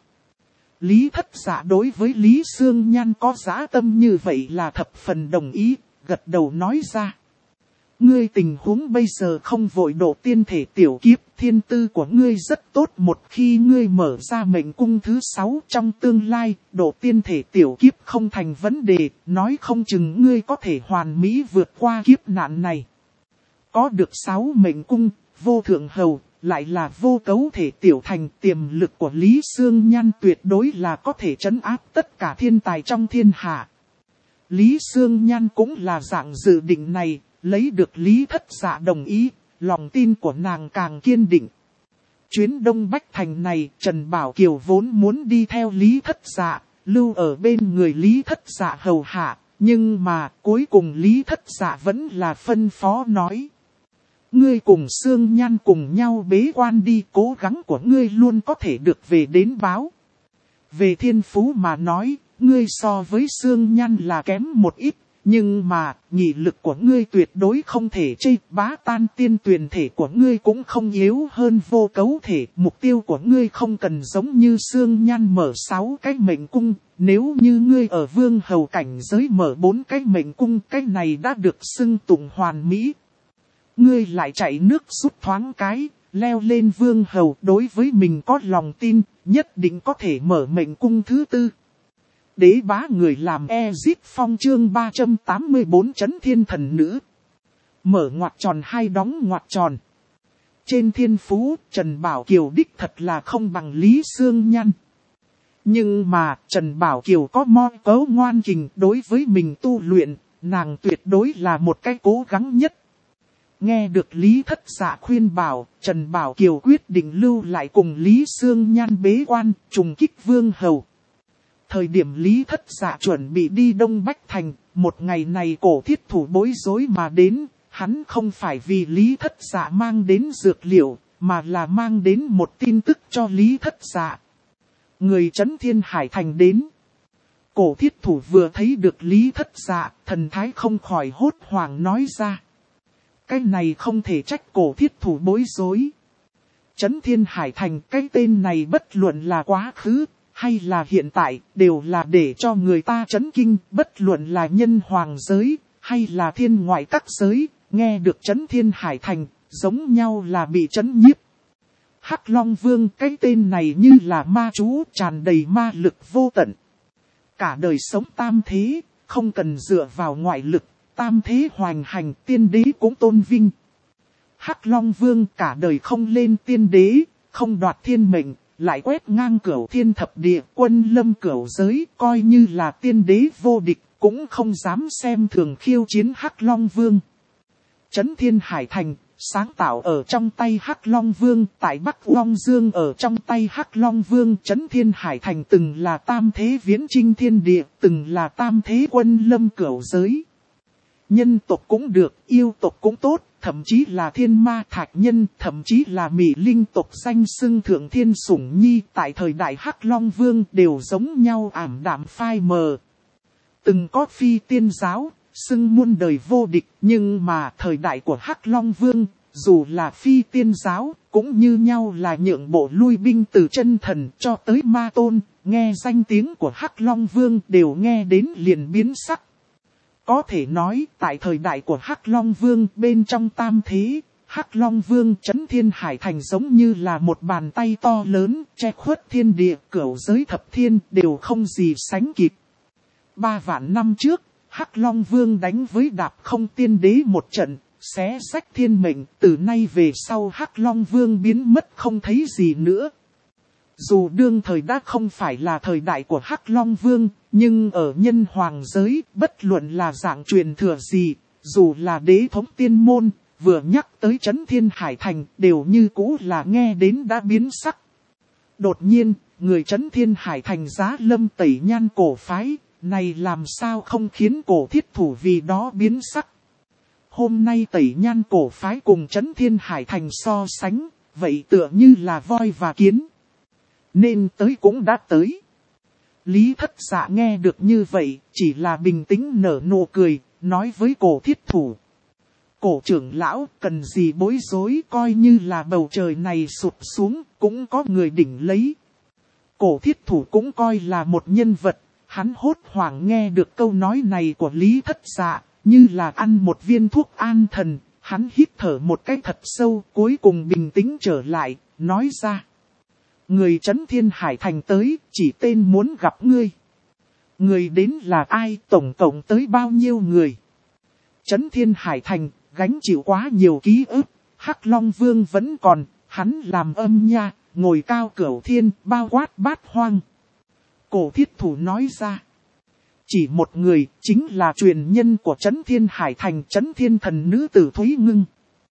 Lý Thất Dạ đối với Lý Sương Nhan có dã tâm như vậy là thập phần đồng ý. Gật đầu nói ra. Ngươi tình huống bây giờ không vội độ tiên thể tiểu kiếp, thiên tư của ngươi rất tốt, một khi ngươi mở ra mệnh cung thứ 6 trong tương lai, độ tiên thể tiểu kiếp không thành vấn đề, nói không chừng ngươi có thể hoàn mỹ vượt qua kiếp nạn này. Có được 6 mệnh cung, vô thượng hầu, lại là vô cấu thể tiểu thành, tiềm lực của Lý Sương Nhan tuyệt đối là có thể trấn áp tất cả thiên tài trong thiên hạ. Lý Sương Nhan cũng là dạng dự định này, lấy được Lý Thất Dạ đồng ý, lòng tin của nàng càng kiên định. Chuyến Đông Bách Thành này, Trần Bảo Kiều vốn muốn đi theo Lý Thất Dạ, lưu ở bên người Lý Thất Dạ hầu hạ, nhưng mà cuối cùng Lý Thất Dạ vẫn là phân phó nói. Ngươi cùng Sương Nhan cùng nhau bế quan đi, cố gắng của ngươi luôn có thể được về đến báo. Về thiên phú mà nói, ngươi so với Sương Nhan là kém một ít, nhưng mà, nhị lực của ngươi tuyệt đối không thể chê, bá tan tiên tuyền thể của ngươi cũng không yếu hơn vô cấu thể. Mục tiêu của ngươi không cần giống như Sương Nhan mở 6 cái mệnh cung, nếu như ngươi ở vương hầu cảnh giới mở 4 cái mệnh cung, cái này đã được xưng tụng hoàn mỹ. Ngươi lại chạy nước rút thoáng cái, leo lên vương hầu, đối với mình có lòng tin, nhất định có thể mở mệnh cung thứ 4. Đế bá người làm Ezit Phong chương 384 Chấn Thiên Thần Nữ. Mở ngoặc tròn hay đóng ngoặc tròn. Trên thiên phú, Trần Bảo Kiều đích thật là không bằng Lý Sương Nhan. Nhưng mà, Trần Bảo Kiều có mo cấu ngoan kình, đối với mình tu luyện, nàng tuyệt đối là một cái cố gắng nhất. Nghe được Lý Thất Dạ khuyên bảo, Trần Bảo Kiều quyết định lưu lại cùng Lý Xương Nhan bế quan, trùng kích Vương Hầu. Thời điểm Lý Thất Dạ chuẩn bị đi Đông Bách Thành, một ngày này Cổ Thiết Thủ bối rối mà đến, hắn không phải vì Lý Thất Dạ mang đến dược liệu, mà là mang đến một tin tức cho Lý Thất Dạ. Người Trấn Thiên Hải Thành đến. Cổ Thiết Thủ vừa thấy được Lý Thất Dạ, thần thái không khỏi hốt hoảng nói ra. Cái này không thể trách Cổ Thiết Thủ bối rối. Trấn Thiên Hải Thành, cái tên này bất luận là quá khứ, hay là hiện tại, đều là để cho người ta chấn kinh, bất luận là nhân hoàng giới, hay là thiên ngoại các giới, nghe được Trấn Thiên Hải Thành, giống nhau là bị chấn nhiếp. Hắc Long Vương, cái tên này như là ma chú, tràn đầy ma lực vô tận. Cả đời sống tam thế, không cần dựa vào ngoại lực, tam thế hoành hành, tiên đế cũng tôn vinh. Hắc Long Vương cả đời không lên tiên đế, không đoạt thiên mệnh, lại quét ngang cửu thiên thập địa, quân lâm cửu giới, coi như là tiên đế vô địch, cũng không dám xem thường khiêu chiến Hắc Long Vương. Trấn Thiên Hải Thành, sáng tạo ở trong tay Hắc Long Vương, tại Bắc Long Dương ở trong tay Hắc Long Vương. Trấn Thiên Hải Thành từng là tam thế viễn chinh thiên địa, từng là tam thế quân lâm cửu giới. Nhân tộc cũng được, yêu tộc cũng tốt, thậm chí là thiên ma thạch nhân, thậm chí là mỹ linh tộc danh xưng thượng thiên sủng nhi, tại thời đại Hắc Long Vương đều giống nhau ảm đạm phai mờ. Từng có phi tiên giáo, xưng muôn đời vô địch, nhưng mà thời đại của Hắc Long Vương, dù là phi tiên giáo, cũng như nhau là nhượng bộ lui binh từ chân thần cho tới ma tôn, nghe danh tiếng của Hắc Long Vương đều nghe đến liền biến sắc. Có thể nói, tại thời đại của Hắc Long Vương bên trong tam thế, Hắc Long Vương Trấn Thiên Hải Thành giống như là một bàn tay to lớn, che khuất thiên địa, cửu giới thập thiên đều không gì sánh kịp. 3 vạn năm trước, Hắc Long Vương đánh với Đạp Không Tiên Đế một trận, xé rách thiên mệnh, từ nay về sau Hắc Long Vương biến mất không thấy gì nữa. Dù đương thời đã không phải là thời đại của Hắc Long Vương, nhưng ở nhân hoàng giới, bất luận là dạng truyền thừa gì, dù là đế thống tiên môn, vừa nhắc tới Trấn Thiên Hải Thành, đều như cũ là nghe đến đã biến sắc. Đột nhiên, người Trấn Thiên Hải Thành Giá Lâm Tẩy Nhan cổ phái, này làm sao không khiến Cổ Thiết Thủ vì đó biến sắc. Hôm nay Tẩy Nhan cổ phái cùng Trấn Thiên Hải Thành so sánh, vậy tựa như là voi và kiến. Nên tới cũng đã tới. Lý Thất Dạ nghe được như vậy, chỉ là bình tĩnh nở nụ cười, nói với Cổ Thiết Thủ. Cổ trưởng lão, cần gì bối rối, coi như là bầu trời này sụp xuống, cũng có người đỉnh lấy. Cổ Thiết Thủ cũng coi là một nhân vật, hắn hốt hoảng nghe được câu nói này của Lý Thất Dạ, như là ăn một viên thuốc an thần, hắn hít thở một cái thật sâu, cuối cùng bình tĩnh trở lại, nói ra. Người Trấn Thiên Hải Thành tới, chỉ tên muốn gặp ngươi. Người đến là ai, tổng cộng tới bao nhiêu người? Trấn Thiên Hải Thành, gánh chịu quá nhiều ký ức, Hắc Long Vương vẫn còn, hắn làm âm nha, ngồi cao cửu thiên, bao quát bát hoang. Cổ Thiết Thủ nói ra. Chỉ một người, chính là truyền nhân của Trấn Thiên Hải Thành, Trấn Thiên Thần nữ tử Thúy Ngưng.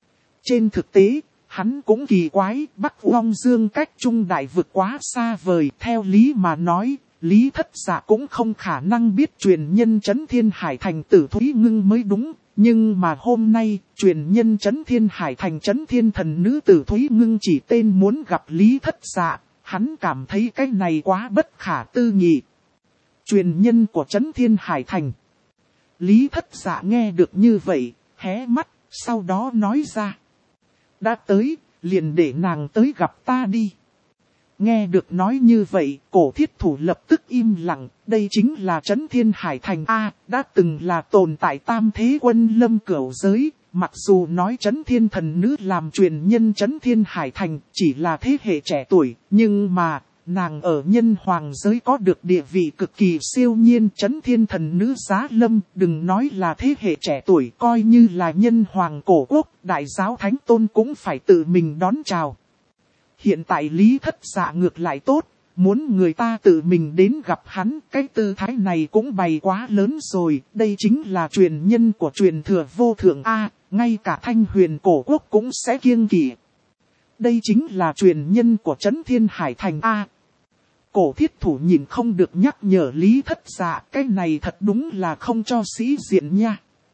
Trên thực tế, hắn cũng kỳ quái, Bắc Long Dương cách Trung Đại vực quá xa vời, theo lý mà nói, Lý Thất Dạ cũng không khả năng biết truyền nhân Trấn Thiên Hải Thành tử Thúy Ngưng mới đúng, nhưng mà hôm nay, truyền nhân Trấn Thiên Hải Thành Trấn Thiên Thần nữ tử Thúy Ngưng chỉ tên muốn gặp Lý Thất Dạ, hắn cảm thấy cái này quá bất khả tư nghị. Truyền nhân của Trấn Thiên Hải Thành. Lý Thất Dạ nghe được như vậy, hé mắt, sau đó nói ra. Đã tới, liền để nàng tới gặp ta đi. Nghe được nói như vậy, Cổ Thiết Thủ lập tức im lặng, đây chính là Trấn Thiên Hải Thành A, đã từng là tồn tại tam thế quân lâm cửu giới, mặc dù nói Trấn Thiên Thần nữ làm truyền nhân Trấn Thiên Hải Thành chỉ là thế hệ trẻ tuổi, nhưng mà, nàng ở nhân hoàng giới có được địa vị cực kỳ siêu nhiên. Trấn Thiên Thần nữ Giá Lâm, đừng nói là thế hệ trẻ tuổi, coi như là nhân hoàng cổ quốc, đại giáo thánh tôn cũng phải tự mình đón chào. Hiện tại Lý Thất Dạ ngược lại tốt, muốn người ta tự mình đến gặp hắn, cái tư thái này cũng bày quá lớn rồi, đây chính là truyền nhân của truyền thừa vô thượng A, ngay cả Thanh Huyền cổ quốc cũng sẽ kiêng kỵ. Đây chính là truyền nhân của Trấn Thiên Hải Thành A. Cổ thiết thủ nhìn không được nhắc nhở Lý Thất Dạ, cái này thật đúng là không cho sĩ diện nha.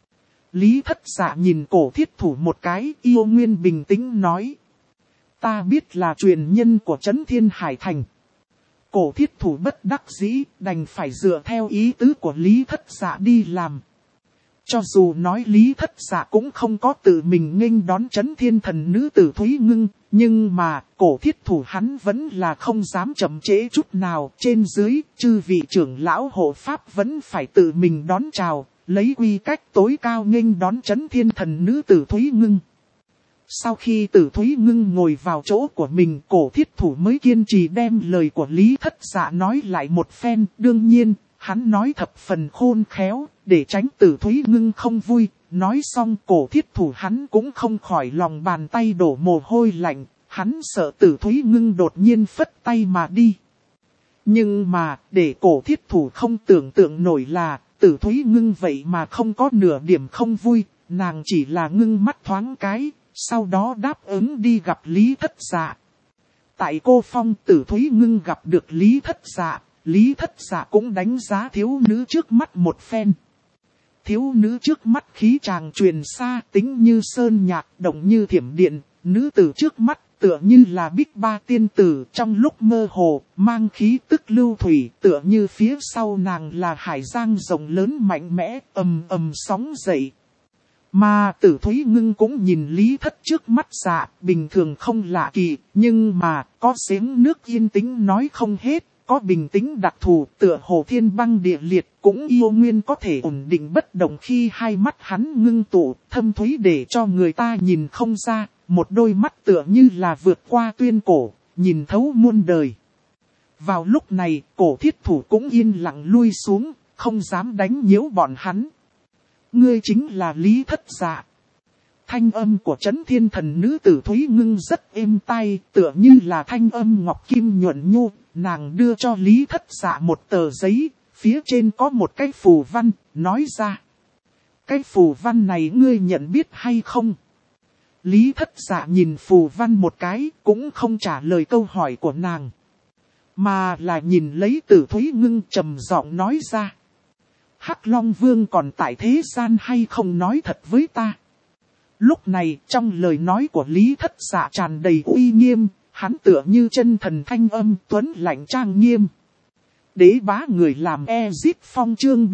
Lý Thất Dạ nhìn cổ thiết thủ một cái, yêu nguyên bình tĩnh nói. Ta biết là truyền nhân của Trấn Thiên Hải Thành. Cổ thiết thủ bất đắc dĩ, đành phải dựa theo ý tứ của Lý Thất Dạ đi làm. Cho dù nói Lý Thất Dạ cũng không có tự mình nghênh đón Trấn Thiên thần nữ tử Thúy Ngưng, nhưng mà cổ thiết thủ hắn vẫn là không dám chậm trễ chút nào. Trên dưới, chư vị trưởng lão hộ pháp vẫn phải tự mình đón chào, lấy quy cách tối cao nghênh đón Trấn Thiên thần nữ tử Thúy Ngưng. Sau khi Tử Thúy Ngưng ngồi vào chỗ của mình, cổ thiết thủ mới kiên trì đem lời của Lý Thất Dạ nói lại một phen. Đương nhiên, hắn nói thập phần khôn khéo, để tránh Tử Thúy Ngưng không vui. Nói xong cổ thiết thủ hắn cũng không khỏi lòng bàn tay đổ mồ hôi lạnh, hắn sợ Tử Thúy Ngưng đột nhiên phất tay mà đi. Nhưng mà, để cổ thiết thủ không tưởng tượng nổi là, Tử Thúy Ngưng vậy mà không có nửa điểm không vui, nàng chỉ là ngưng mắt thoáng cái. Sau đó đáp ứng đi gặp Lý Thất Dạ. Tại Cô Phong, Tử Thúy Ngưng gặp được Lý Thất Dạ. Lý Thất Dạ cũng đánh giá thiếu nữ trước mắt một phen. Thiếu nữ trước mắt khí chàng truyền xa, tính như sơn nhạc, động như thiểm điện. Nữ tử trước mắt tựa như là Bích Ba tiên tử, trong lúc mơ hồ, mang khí tức lưu thủy, tựa như phía sau nàng là hải giang rộng lớn mạnh mẽ, ầm ầm sóng dậy. Mà Tử Thúy Ngưng cũng nhìn Lý Thất trước mắt dạ, bình thường không lạ kỳ, nhưng mà có giếng nước yên tĩnh nói không hết, có bình tĩnh đặc thù tựa hồ thiên băng địa liệt, cũng yêu nguyên có thể ổn định bất động khi hai mắt hắn ngưng tụ, thâm thúy để cho người ta nhìn không ra, một đôi mắt tựa như là vượt qua tuyên cổ, nhìn thấu muôn đời. Vào lúc này, cổ thiết thủ cũng yên lặng lui xuống, không dám đánh nhiễu bọn hắn. Ngươi chính là Lý Thất Dạ. Thanh âm của Trấn Thiên thần nữ tử Thúy Ngưng rất êm tai, tựa như là thanh âm ngọc kim nhuận nhu. Nàng đưa cho Lý Thất Dạ một tờ giấy, phía trên có một cái phù văn, nói ra. Cái phù văn này ngươi nhận biết hay không? Lý Thất Dạ nhìn phù văn một cái, cũng không trả lời câu hỏi của nàng. Mà là nhìn lấy Tử Thúy Ngưng trầm giọng nói ra. Hắc Long Vương còn tại thế gian hay không nói thật với ta? Lúc này trong lời nói của Lý Thất Dạ tràn đầy uy nghiêm, hắn tựa như chân thần thanh âm tuấn lạnh trang nghiêm. Đế bá người làm Ezip Phong chương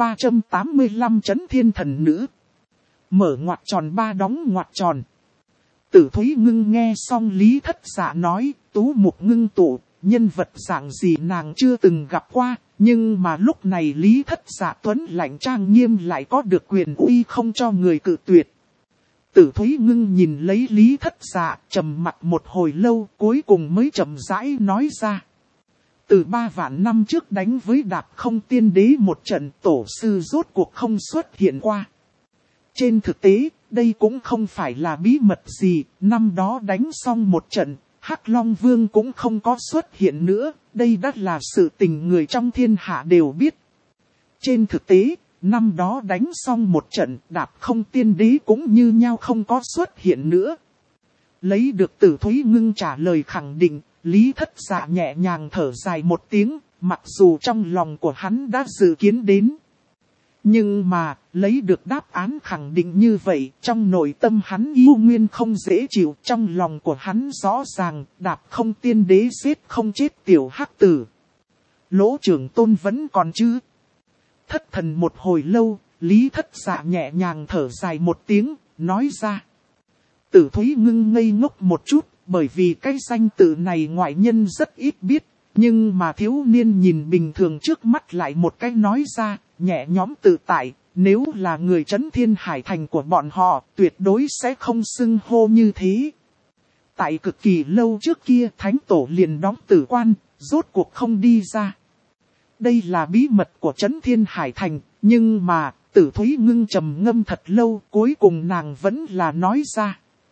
385 Trấn Thiên thần nữ. Mở ngoặc tròn ba đóng ngoặc tròn. Tử Thúy Ngưng nghe xong Lý Thất Dạ nói, tú mục ngưng tụ, nhân vật dạng gì nàng chưa từng gặp qua. Nhưng mà lúc này Lý Thất Dạ tuấn lạnh trang nghiêm lại có được quyền uy không cho người cự tuyệt. Tử Thúy Ngưng nhìn lấy Lý Thất Dạ trầm mặt một hồi lâu cuối cùng mới chậm rãi nói ra. Từ 3 vạn năm trước đánh với Đạp Không Tiên Đế một trận tổ sư rốt cuộc không xuất hiện qua. Trên thực tế, đây cũng không phải là bí mật gì, năm đó đánh xong một trận. Hắc Long Vương cũng không có xuất hiện nữa, đây đã là sự tình người trong thiên hạ đều biết. Trên thực tế, năm đó đánh xong một trận, Đạp Không Tiên Đế cũng như nhau không có xuất hiện nữa. Lấy được Tử Thúy Ngưng trả lời khẳng định, Lý Thất Dạ nhẹ nhàng thở dài một tiếng, mặc dù trong lòng của hắn đã dự kiến đến. Nhưng mà, lấy được đáp án khẳng định như vậy, trong nội tâm hắn yêu nguyên không dễ chịu, trong lòng của hắn rõ ràng, Đạp Không Tiên Đế giết không chết tiểu hắc tử. Lỗ Trưởng Tôn vẫn còn chứ. Thất thần một hồi lâu, Lý Thất Dạ nhẹ nhàng thở dài một tiếng, nói ra. Tử Thúy Ngưng ngây ngốc một chút, bởi vì cái danh tự này ngoại nhân rất ít biết, nhưng mà thiếu niên nhìn bình thường trước mắt lại một cái nói ra, nhẹ nhõm tự tại, nếu là người Trấn Thiên Hải Thành của bọn họ, tuyệt đối sẽ không xưng hô như thế. Tại cực kỳ lâu trước kia, Thánh Tổ liền đóng tử quan, rốt cuộc không đi ra. Đây là bí mật của Trấn Thiên Hải Thành, nhưng mà, Tử Thúy Ngưng trầm ngâm thật lâu, cuối cùng nàng vẫn là nói ra.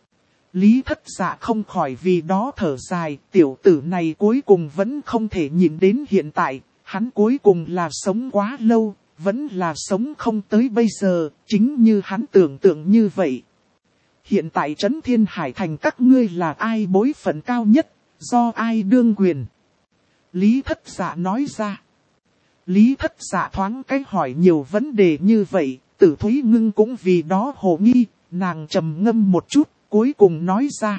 Lý Thất Dạ không khỏi vì đó thở dài, tiểu tử này cuối cùng vẫn không thể nhìn đến hiện tại, hắn cuối cùng là sống quá lâu, vẫn là sống không tới bây giờ, chính như hắn tưởng tượng như vậy. Hiện tại Trấn Thiên Hải Thành các ngươi là ai bối phận cao nhất, do ai đương quyền? Lý Thất Dạ nói ra. Lý Thất Dạ thoáng cách hỏi nhiều vấn đề như vậy, Tử Thúy Ngưng cũng vì đó hồ nghi, nàng trầm ngâm một chút, cuối cùng nói ra.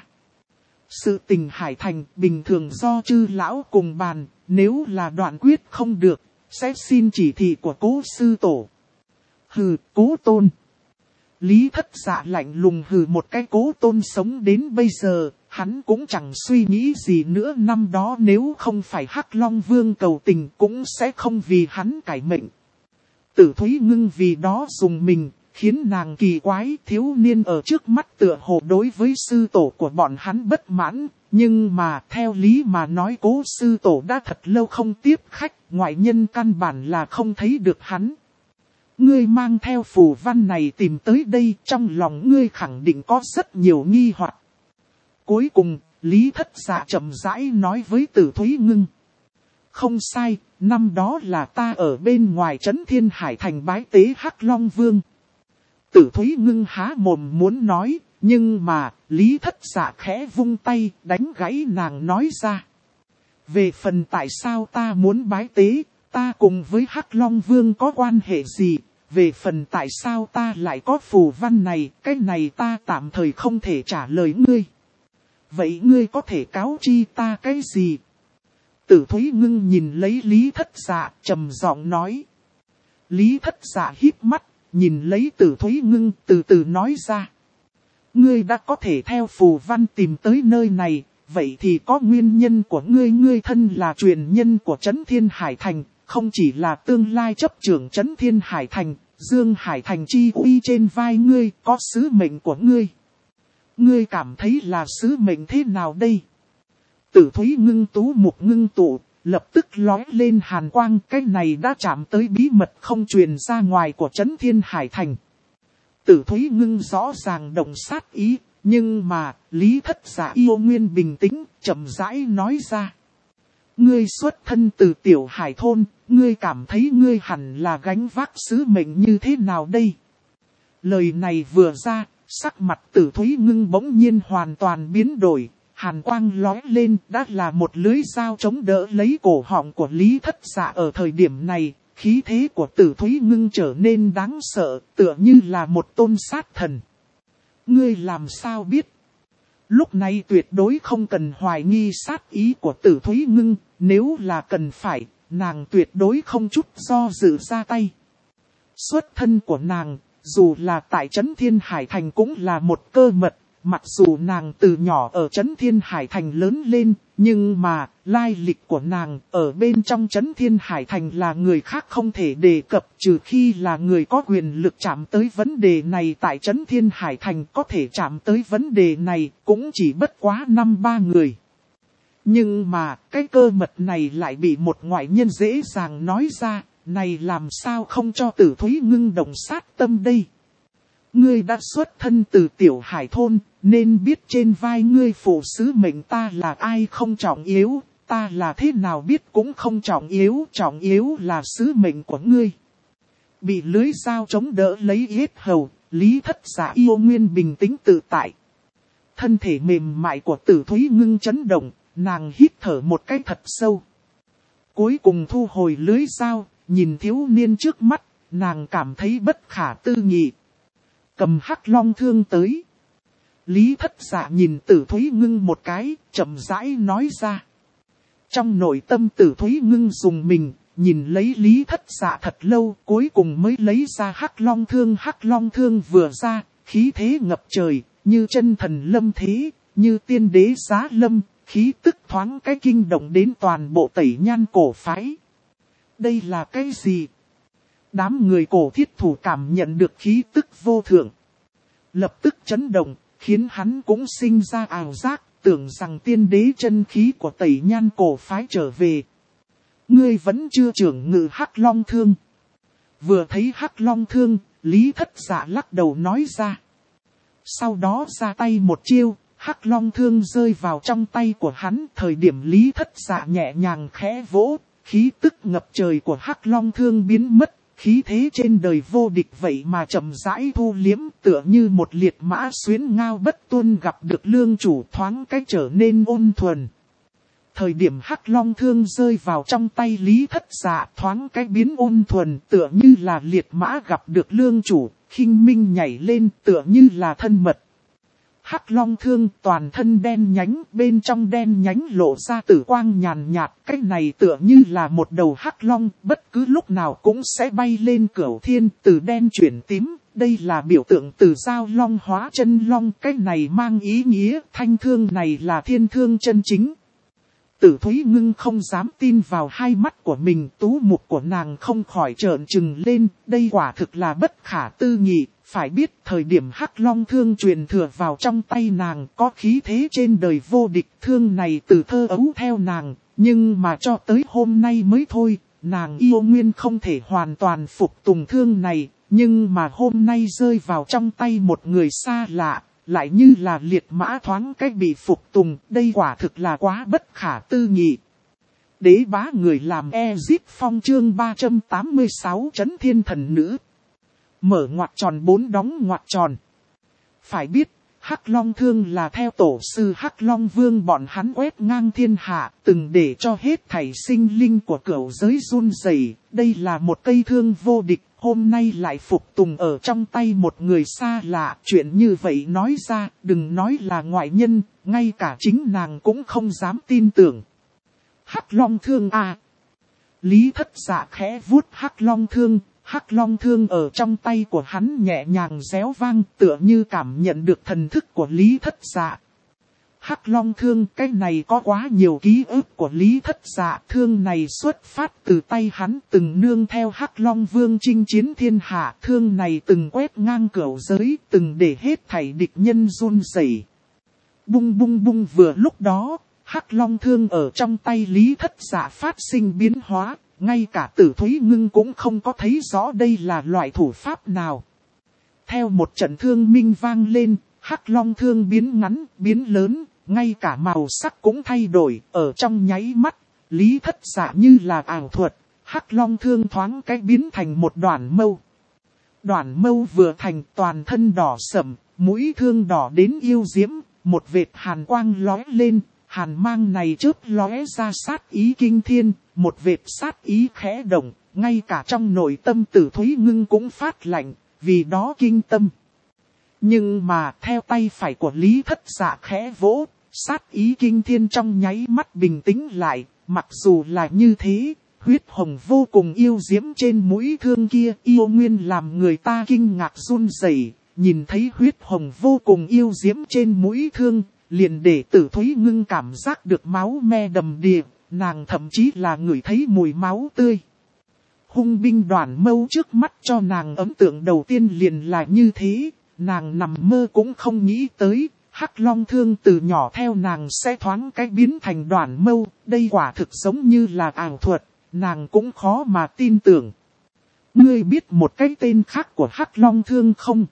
Sự tình Hải Thành bình thường do chư lão cùng bàn, nếu là đoạn quyết không được, sẽ xin chỉ thị của Cố sư tổ. Hừ, Cố Tôn. Lý Thất Dạ lạnh lùng hừ một cái. Cố Tôn sống đến bây giờ, hắn cũng chẳng suy nghĩ gì nữa. Năm đó nếu không phải Hắc Long Vương cầu tình cũng sẽ không vì hắn cải mệnh. Tử Thúy Ngưng vì đó dùng mình, khiến nàng kỳ quái. Thiếu niên ở trước mắt tựa hồ đối với sư tổ của bọn hắn bất mãn. Nhưng mà theo lý mà nói, Cố sư tổ đã thật lâu không tiếp khách, ngoại nhân căn bản là không thấy được hắn. Ngươi mang theo phù văn này tìm tới đây, trong lòng ngươi khẳng định có rất nhiều nghi hoặc. Cuối cùng, Lý Thất Dạ chậm rãi nói với Tử Thúy Ngưng. Không sai, năm đó là ta ở bên ngoài Trấn Thiên Hải Thành bái tế Hắc Long Vương. Tử Thúy Ngưng há mồm muốn nói, nhưng mà Lý Thất Dạ khẽ vung tay đánh gãy nàng nói ra. Về phần tại sao ta muốn bái tế, ta cùng với Hắc Long Vương có quan hệ gì? Về phần tại sao ta lại có phù văn này, cái này ta tạm thời không thể trả lời ngươi. Vậy ngươi có thể cáo chi ta cái gì? Tử Thúy Ngưng nhìn lấy Lý Thất Dạ, trầm giọng nói. Lý Thất Dạ híp mắt, nhìn lấy Tử Thúy Ngưng từ từ nói ra. Ngươi đã có thể theo phù văn tìm tới nơi này, vậy thì có nguyên nhân của ngươi. Ngươi thân là truyền nhân của Trấn Thiên Hải Thành, không chỉ là tương lai chấp trưởng Trấn Thiên Hải Thành, Dương Hải Thành chi uy trên vai ngươi, có sứ mệnh của ngươi. Ngươi cảm thấy là sứ mệnh thế nào đây? Tử Thúy Ngưng tú mục ngưng tụ, lập tức lói lên hàn quang. Cái này đã chạm tới bí mật không truyền ra ngoài của Trấn Thiên Hải Thành. Tử Thúy Ngưng rõ ràng động sát ý, nhưng mà Lý Thất Dạ yêu nguyên bình tĩnh, chậm rãi nói ra. Ngươi xuất thân từ Tiểu Hải Thôn, ngươi cảm thấy ngươi hẳn là gánh vác sứ mệnh như thế nào đây? Lời này vừa ra, sắc mặt Tử Thúy Ngưng bỗng nhiên hoàn toàn biến đổi, hàn quang lói lên, đã là một lưới dao chống đỡ lấy cổ họng của Lý Thất Dạ. Ở thời điểm này, khí thế của Tử Thúy Ngưng trở nên đáng sợ, tựa như là một tôn sát thần. Ngươi làm sao biết? Lúc này tuyệt đối không cần hoài nghi sát ý của Tử Thúy Ngưng, nếu là cần phải, nàng tuyệt đối không chút do dự ra tay. Xuất thân của nàng, dù là tại Trấn Thiên Hải Thành cũng là một cơ mật, mặc dù nàng từ nhỏ ở Trấn Thiên Hải Thành lớn lên, nhưng mà lai lịch của nàng ở bên trong Trấn Thiên Hải Thành là người khác không thể đề cập, trừ khi là người có quyền lực chạm tới vấn đề này. Tại Trấn Thiên Hải Thành có thể chạm tới vấn đề này cũng chỉ bất quá 5-3 người. Nhưng mà cái cơ mật này lại bị một ngoại nhân dễ dàng nói ra, này làm sao không cho Tử Thúy Ngưng động sát tâm đây? Ngươi đã xuất thân từ Tiểu Hải Thôn, nên biết trên vai ngươi phụ sứ mệnh ta là ai không trọng yếu, ta là thế nào biết cũng không trọng yếu là sứ mệnh của ngươi. Bị lưới dao chống đỡ lấy yết hầu, Lý Thất Dạ yêu nguyên bình tĩnh tự tại. Thân thể mềm mại của Tử Thúy Ngưng chấn động, nàng hít thở một cái thật sâu. Cuối cùng thu hồi lưới dao, nhìn thiếu niên trước mắt, nàng cảm thấy bất khả tư nghị. Cầm Hắc Long thương tới. Lý Thất Dạ nhìn Tử Thúy Ngưng một cái, chậm rãi nói ra. Trong nội tâm Tử Thúy Ngưng dùng mình, nhìn lấy Lý Thất Dạ thật lâu, cuối cùng mới lấy ra Hắc Long thương. Hắc Long thương vừa ra, khí thế ngập trời, như chân thần lâm thế, như tiên đế giá lâm, khí tức thoáng cái kinh động đến toàn bộ Tẩy Nhan cổ phái. Đây là cái gì? Đám người cổ thiết thủ cảm nhận được khí tức vô thượng. Lập tức chấn động, khiến hắn cũng sinh ra ảo giác, tưởng rằng tiên đế chân khí của Tẩy Nhan cổ phái trở về. Ngươi vẫn chưa trưởng ngự Hắc Long thương. Vừa thấy Hắc Long thương, Lý Thất Dạ lắc đầu nói ra. Sau đó ra tay một chiêu, Hắc long thương rơi vào trong tay của hắn, thời điểm Lý Thất Dạ nhẹ nhàng khẽ vỗ, khí tức ngập trời của Hắc long thương biến mất, khí thế trên đời vô địch vậy mà chậm rãi thu liếm, tựa như một liệt mã xuyến ngao bất tuân gặp được lương chủ, thoáng cách trở nên ôn thuần. Thời điểm Hắc long thương rơi vào trong tay Lý Thất Dạ, thoáng cách biến ôn thuần, tựa như là liệt mã gặp được lương chủ, khinh minh nhảy lên, tựa như là thân mật. Hắc long thương toàn thân đen nhánh, bên trong đen nhánh lộ ra tử quang nhàn nhạt, cái này tựa như là một đầu hắc long, bất cứ lúc nào cũng sẽ bay lên cửu thiên, từ đen chuyển tím, đây là biểu tượng từ giao long hóa chân long, cái này mang ý nghĩa thanh thương này là thiên thương chân chính. Tử Thúy Ngưng không dám tin vào hai mắt của mình, tú mục của nàng không khỏi trợn trừng lên, đây quả thực là bất khả tư nghị. Phải biết thời điểm Hắc long thương truyền thừa vào trong tay nàng có khí thế trên đời vô địch, thương này từ thơ ấu theo nàng, nhưng mà cho tới hôm nay mới thôi, nàng yêu nguyên không thể hoàn toàn phục tùng thương này, nhưng mà hôm nay rơi vào trong tay một người xa lạ, lại như là liệt mã thoáng cách bị phục tùng, đây quả thực là quá bất khả tư nghị. Đế bá người làm Ezip Phong chương 386 Trấn Thiên Thần Nữ. Mở ngoặc tròn 4 đóng ngoặc tròn. Phải biết, Hắc Long Thương là theo tổ sư Hắc Long Vương bọn hắn quét ngang thiên hạ, từng để cho hết thảy sinh linh của cửu giới run rẩy. Đây là một cây thương vô địch, hôm nay lại phục tùng ở trong tay một người xa lạ. Chuyện như vậy nói ra, đừng nói là ngoại nhân, ngay cả chính nàng cũng không dám tin tưởng. Hắc Long Thương à! Lý Thất Dạ khẽ vuốt Hắc Long Thương. Hắc long thương ở trong tay của hắn nhẹ nhàng réo vang, tựa như cảm nhận được thần thức của Lý Thất Dạ. Hắc long thương, cái này có quá nhiều ký ức của Lý Thất Dạ, thương này xuất phát từ tay hắn, từng nương theo Hắc Long Vương chinh chiến thiên hạ, thương này từng quét ngang cửu giới, từng để hết thảy địch nhân run rẩy. Bung bung bung, vừa lúc đó, Hắc long thương ở trong tay Lý Thất Dạ phát sinh biến hóa. Ngay cả Tử Thúy Ngưng cũng không có thấy rõ đây là loại thủ pháp nào. Theo một trận thương minh vang lên, Hắc long thương biến ngắn, biến lớn, ngay cả màu sắc cũng thay đổi, ở trong nháy mắt, Lý Thất Dạ như là ảo thuật, Hắc long thương thoáng cái biến thành một đoàn mâu. Đoàn mâu vừa thành toàn thân đỏ sẫm, mũi thương đỏ đến yêu diễm, một vệt hàn quang lóe lên, hàn mang này chớp lóe ra sát ý kinh thiên. Một vệt sát ý khẽ động, ngay cả trong nội tâm Tử Thúy Ngưng cũng phát lạnh, vì đó kinh tâm. Nhưng mà theo tay phải của Lý Thất Dạ khẽ vỗ, sát ý kinh thiên trong nháy mắt bình tĩnh lại, mặc dù là như thế, huyết hồng vô cùng yêu diễm trên mũi thương kia yêu nguyên làm người ta kinh ngạc run rẩy, nhìn thấy huyết hồng vô cùng yêu diễm trên mũi thương, liền để Tử Thúy Ngưng cảm giác được máu me đầm đìa. Nàng thậm chí là ngửi thấy mùi máu tươi. Hung binh đoàn mâu trước mắt cho nàng ấn tượng đầu tiên liền là như thế. Nàng nằm mơ cũng không nghĩ tới. Hắc long thương từ nhỏ theo nàng sẽ thoáng cái biến thành đoàn mâu. Đây quả thực giống như là ảo thuật. Nàng cũng khó mà tin tưởng. Ngươi biết một cái tên khác của Hắc long thương không?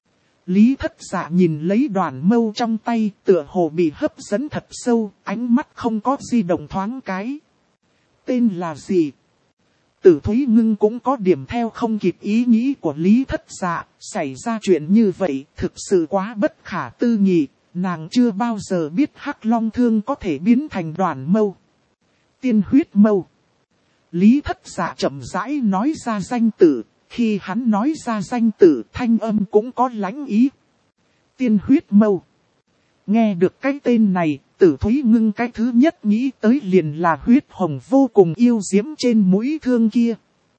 Lý Thất Dạ nhìn lấy đoàn mâu trong tay, tựa hồ bị hấp dẫn thật sâu, ánh mắt không có di động thoáng cái. Tên là gì? Tử Thúy Ngưng cũng có điểm theo không kịp ý nghĩ của Lý Thất Dạ, xảy ra chuyện như vậy thực sự quá bất khả tư nghị, nàng chưa bao giờ biết Hắc long thương có thể biến thành đoàn mâu. Tiên huyết mâu. Lý Thất Dạ chậm rãi nói ra danh tự. Khi hắn nói ra danh tự, thanh âm cũng có lãnh ý. Tiên huyết mâu. Nghe được cái tên này, Tử Thúy Ngưng cái thứ nhất nghĩ tới liền là huyết hồng vô cùng yêu diễm trên mũi thương kia.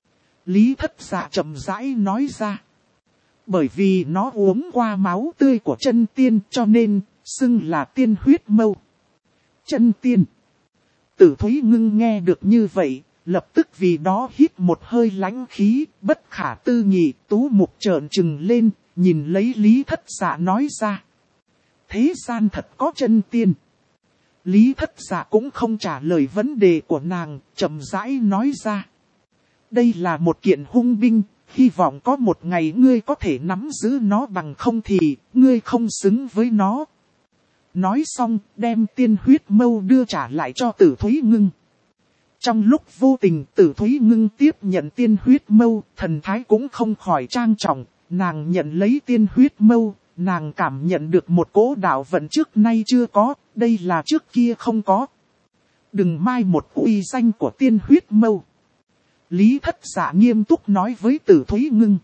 Lý Thất Dạ chậm rãi nói ra. Bởi vì nó uống qua máu tươi của chân tiên cho nên, xưng là tiên huyết mâu. Chân tiên. Tử Thúy Ngưng nghe được như vậy. Lập tức vì đó hít một hơi lãnh khí, bất khả tư nghị, tú mục trợn trừng lên, nhìn lấy Lý Thất Dạ nói ra. Thế gian thật có chân tiên. Lý Thất Dạ cũng không trả lời vấn đề của nàng, chậm rãi nói ra. Đây là một kiện hung binh, hy vọng có một ngày ngươi có thể nắm giữ nó, bằng không thì, ngươi không xứng với nó. Nói xong, đem tiên huyết mâu đưa trả lại cho Tử Thúy Ngưng. Trong lúc vô tình Tử Thúy Ngưng tiếp nhận tiên huyết mâu, thần thái cũng không khỏi trang trọng, nàng nhận lấy tiên huyết mâu, nàng cảm nhận được một cỗ đạo vận trước nay chưa có, đây là trước kia không có. Đừng mai một uy danh của tiên huyết mâu. Lý Thất Dạ nghiêm túc nói với Tử Thúy Ngưng.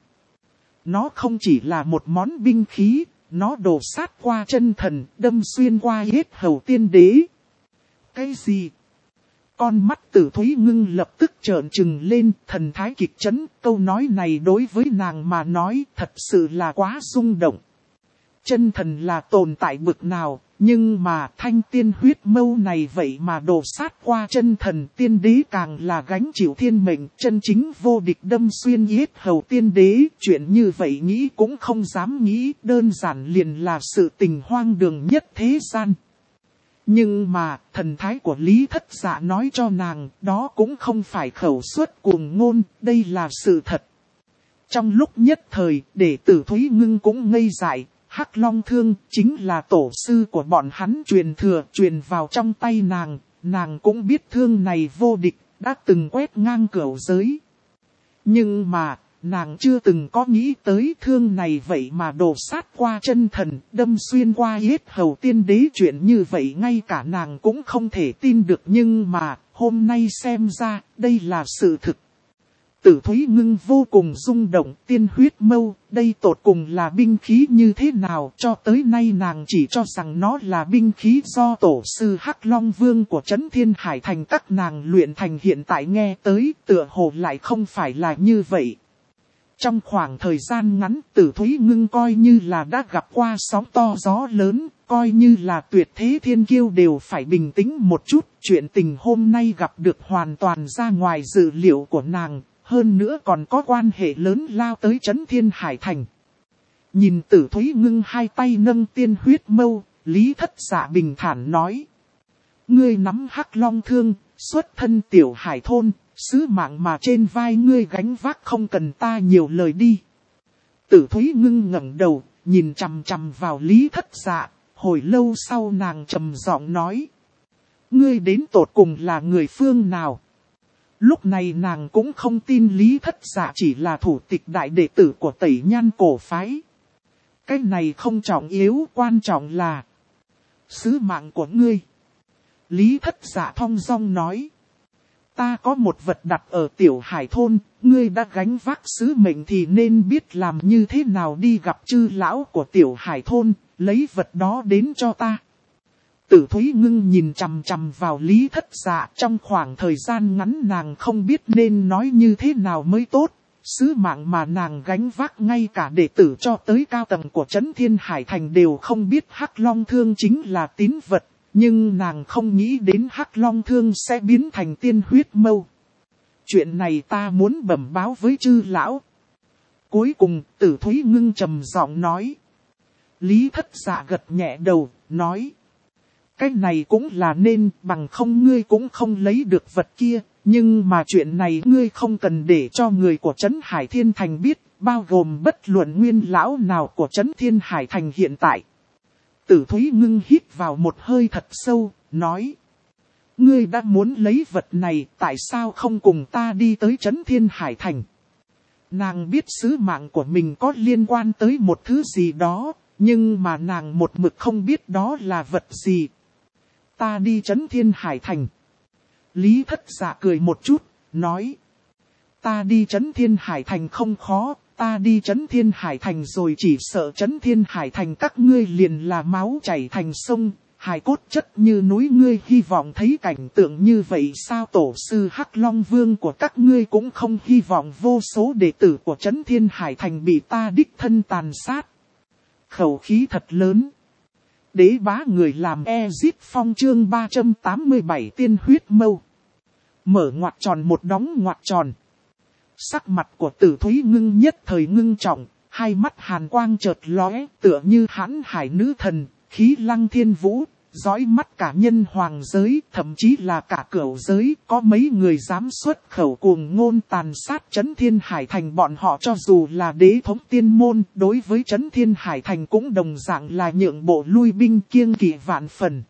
Nó không chỉ là một món binh khí, nó đổ sát qua chân thần, đâm xuyên qua yết hầu tiên đế. Cái gì? Con mắt Tử Thúy Ngưng lập tức trợn trừng lên, thần thái kịch chấn, câu nói này đối với nàng mà nói thật sự là quá rung động. Chân thần là tồn tại bực nào, nhưng mà thanh tiên huyết mâu này vậy mà đổ sát qua chân thần, tiên đế càng là gánh chịu thiên mệnh, chân chính vô địch đâm xuyên yết hầu tiên đế. Chuyện như vậy nghĩ cũng không dám nghĩ, đơn giản liền là sự tình hoang đường nhất thế gian. Nhưng mà, thần thái của Lý Thất Dạ nói cho nàng, đó cũng không phải khẩu suất cuồng ngôn, đây là sự thật. Trong lúc nhất thời, đệ tử Thúy Ngưng cũng ngây dại, Hắc Long Thương chính là tổ sư của bọn hắn truyền thừa, truyền vào trong tay nàng cũng biết thương này vô địch, đã từng quét ngang cửu giới. Nhưng mà, nàng chưa từng có nghĩ tới thương này vậy mà đổ sát qua chân thần, đâm xuyên qua yết hầu tiên đế, chuyện như vậy ngay cả nàng cũng không thể tin được, nhưng mà, hôm nay xem ra, đây là sự thực. Tử Thúy Ngưng vô cùng rung động, tiên huyết mâu, đây tột cùng là binh khí như thế nào, cho tới nay nàng chỉ cho rằng nó là binh khí do tổ sư Hắc Long Vương của Trấn Thiên Hải Thành các nàng luyện thành, hiện tại nghe tới tựa hồ lại không phải là như vậy. Trong khoảng thời gian ngắn, Tử Thúy Ngưng coi như là đã gặp qua sóng to gió lớn, coi như là tuyệt thế thiên kiêu đều phải bình tĩnh một chút, chuyện tình hôm nay gặp được hoàn toàn ra ngoài dự liệu của nàng. Hơn nữa còn có quan hệ lớn lao tới Trấn Thiên Hải Thành. Nhìn Tử Thúy Ngưng hai tay nâng tiên huyết mâu, Lý Thất Dạ bình thản nói. Ngươi nắm Hắc Long Thương, xuất thân tiểu hải thôn, sứ mạng mà trên vai ngươi gánh vác, không cần ta nhiều lời đi. Tử Thúy Ngưng ngẩng đầu, nhìn chằm chằm vào Lý Thất Dạ, hồi lâu sau nàng trầm giọng nói. Ngươi đến tột cùng là người phương nào? Lúc này nàng cũng không tin Lý Thất Dạ chỉ là thủ tịch đại đệ tử của Tẩy Nhan cổ phái. Cái này không trọng yếu, quan trọng là sứ mạng của ngươi. Lý Thất Dạ thong dong nói. Ta có một vật đặt ở tiểu hải thôn, ngươi đã gánh vác sứ mệnh thì nên biết làm như thế nào đi gặp chư lão của tiểu hải thôn, lấy vật đó đến cho ta. Tử Thúy Ngưng nhìn chằm chằm vào Lý Thất Dạ, trong khoảng thời gian ngắn nàng không biết nên nói như thế nào mới tốt. Sứ mạng mà nàng gánh vác ngay cả đệ tử cho tới cao tầng của Trấn Thiên Hải Thành đều không biết Hắc Long Thương chính là tín vật, nhưng nàng không nghĩ đến Hắc Long Thương sẽ biến thành tiên huyết mâu. Chuyện này ta muốn bẩm báo với chư lão. Cuối cùng, Tử Thúy Ngưng trầm giọng nói. Lý Thất Dạ gật nhẹ đầu, nói. Cái này cũng là nên, bằng không ngươi cũng không lấy được vật kia, nhưng mà chuyện này ngươi không cần để cho người của Trấn Hải Thiên Thành biết, bao gồm bất luận nguyên lão nào của Trấn Thiên Hải Thành hiện tại. Tử Thúy Ngưng hít vào một hơi thật sâu, nói. Ngươi đã muốn lấy vật này, tại sao không cùng ta đi tới Trấn Thiên Hải Thành? Nàng biết sứ mạng của mình có liên quan tới một thứ gì đó, nhưng mà nàng một mực không biết đó là vật gì. Ta đi Trấn Thiên Hải Thành. Lý Thất Dạ cười một chút, nói. Ta đi Trấn Thiên Hải Thành không khó, ta đi Trấn Thiên Hải Thành rồi chỉ sợ Trấn Thiên Hải Thành các ngươi liền là máu chảy thành sông, hài cốt chất như núi. Ngươi hy vọng thấy cảnh tượng như vậy sao? Tổ sư Hắc Long Vương của các ngươi cũng không hy vọng vô số đệ tử của Trấn Thiên Hải Thành bị ta đích thân tàn sát. Khẩu khí thật lớn. Đế bá người làm Ezit Phong chương 387 tiên huyết mâu. Mở ngoặc tròn một đóng ngoặc tròn. Sắc mặt của Tử Thúy Ngưng nhất thời ngưng trọng, hai mắt hàn quang chợt lóe, tựa như hãn hải nữ thần, khí lăng thiên vũ, dõi mắt cả nhân hoàng giới, thậm chí là cả cửu giới, có mấy người dám xuất khẩu cuồng ngôn tàn sát Trấn Thiên Hải Thành. Bọn họ cho dù là đế thống tiên môn, đối với Trấn Thiên Hải Thành cũng đồng dạng là nhượng bộ lui binh, kiêng kỵ vạn phần.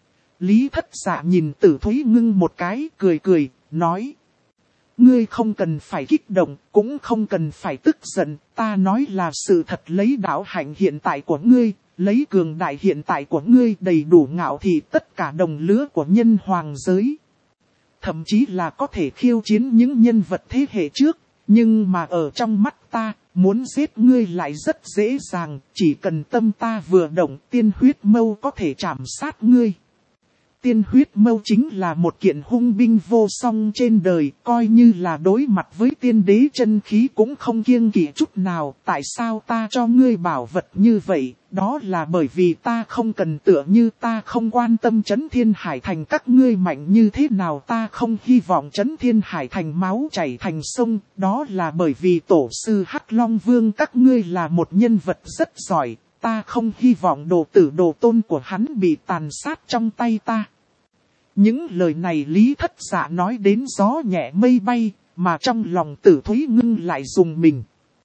Lý Thất Dạ nhìn Tử Thúy Ngưng một cái, cười cười, nói: ngươi không cần phải kích động, cũng không cần phải tức giận, ta nói là sự thật. Lấy đạo hạnh hiện tại của ngươi, lấy cường đại hiện tại của ngươi, đầy đủ ngạo thị tất cả đồng lứa của nhân hoàng giới. Thậm chí là có thể khiêu chiến những nhân vật thế hệ trước, nhưng mà ở trong mắt ta, muốn giết ngươi lại rất dễ dàng, chỉ cần tâm ta vừa động, tiên huyết mâu có thể chạm sát ngươi. Tiên huyết mâu chính là một kiện hung binh vô song trên đời, coi như là đối mặt với tiên đế chân khí cũng không kiêng kỵ chút nào. Tại sao ta cho ngươi bảo vật như vậy? Đó là bởi vì ta không cần, tựa như ta không quan tâm Trấn Thiên Hải Thành các ngươi mạnh như thế nào, ta không hy vọng Trấn Thiên Hải Thành máu chảy thành sông. Đó là bởi vì tổ sư Hắc Long Vương các ngươi là một nhân vật rất giỏi. Ta không hy vọng đồ tử đồ tôn của hắn bị tàn sát trong tay ta. Những lời này Lý Thất Dạ nói đến gió nhẹ mây bay, mà trong lòng Tử Thúy Ngưng lại dùng mình.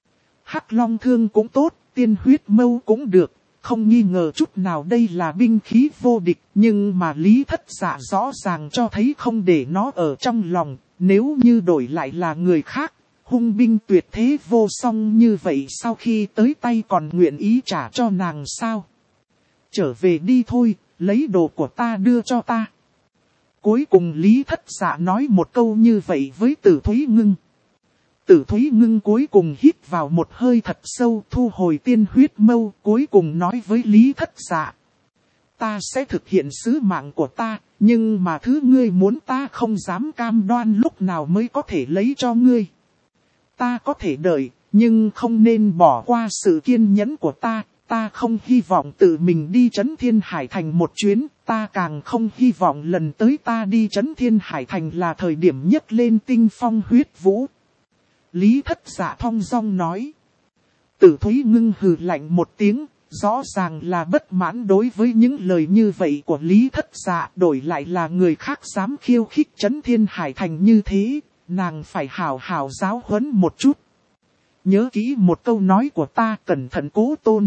Hắc Long Thương cũng tốt, tiên huyết mâu cũng được, không nghi ngờ chút nào đây là binh khí vô địch. Nhưng mà Lý Thất Dạ rõ ràng cho thấy không để nó ở trong lòng, nếu như đổi lại là người khác. Hung binh tuyệt thế vô song như vậy sau khi tới tay còn nguyện ý trả cho nàng sao? Trở về đi thôi, lấy đồ của ta đưa cho ta. Cuối cùng Lý Thất Dạ nói một câu như vậy với Tử Thúy Ngưng. Tử Thúy Ngưng cuối cùng hít vào một hơi thật sâu, thu hồi tiên huyết mâu, cuối cùng nói với Lý Thất Dạ: ta sẽ thực hiện sứ mạng của ta, nhưng mà thứ ngươi muốn ta không dám cam đoan lúc nào mới có thể lấy cho ngươi. Ta có thể đợi, nhưng không nên bỏ qua sự kiên nhẫn của ta. Ta không hy vọng tự mình đi Trấn Thiên Hải Thành một chuyến, ta càng không hy vọng lần tới ta đi Trấn Thiên Hải Thành là thời điểm nhấc lên tinh phong huyết vũ. Lý Thất Dạ thong dong nói. Tử Thúy Ngưng hừ lạnh một tiếng, rõ ràng là bất mãn đối với những lời như vậy của Lý Thất Dạ. Đổi lại là người khác dám khiêu khích Trấn Thiên Hải Thành như thế, nàng phải hào hào giáo huấn một chút. Nhớ kỹ một câu nói của ta, cẩn thận Cố Tôn.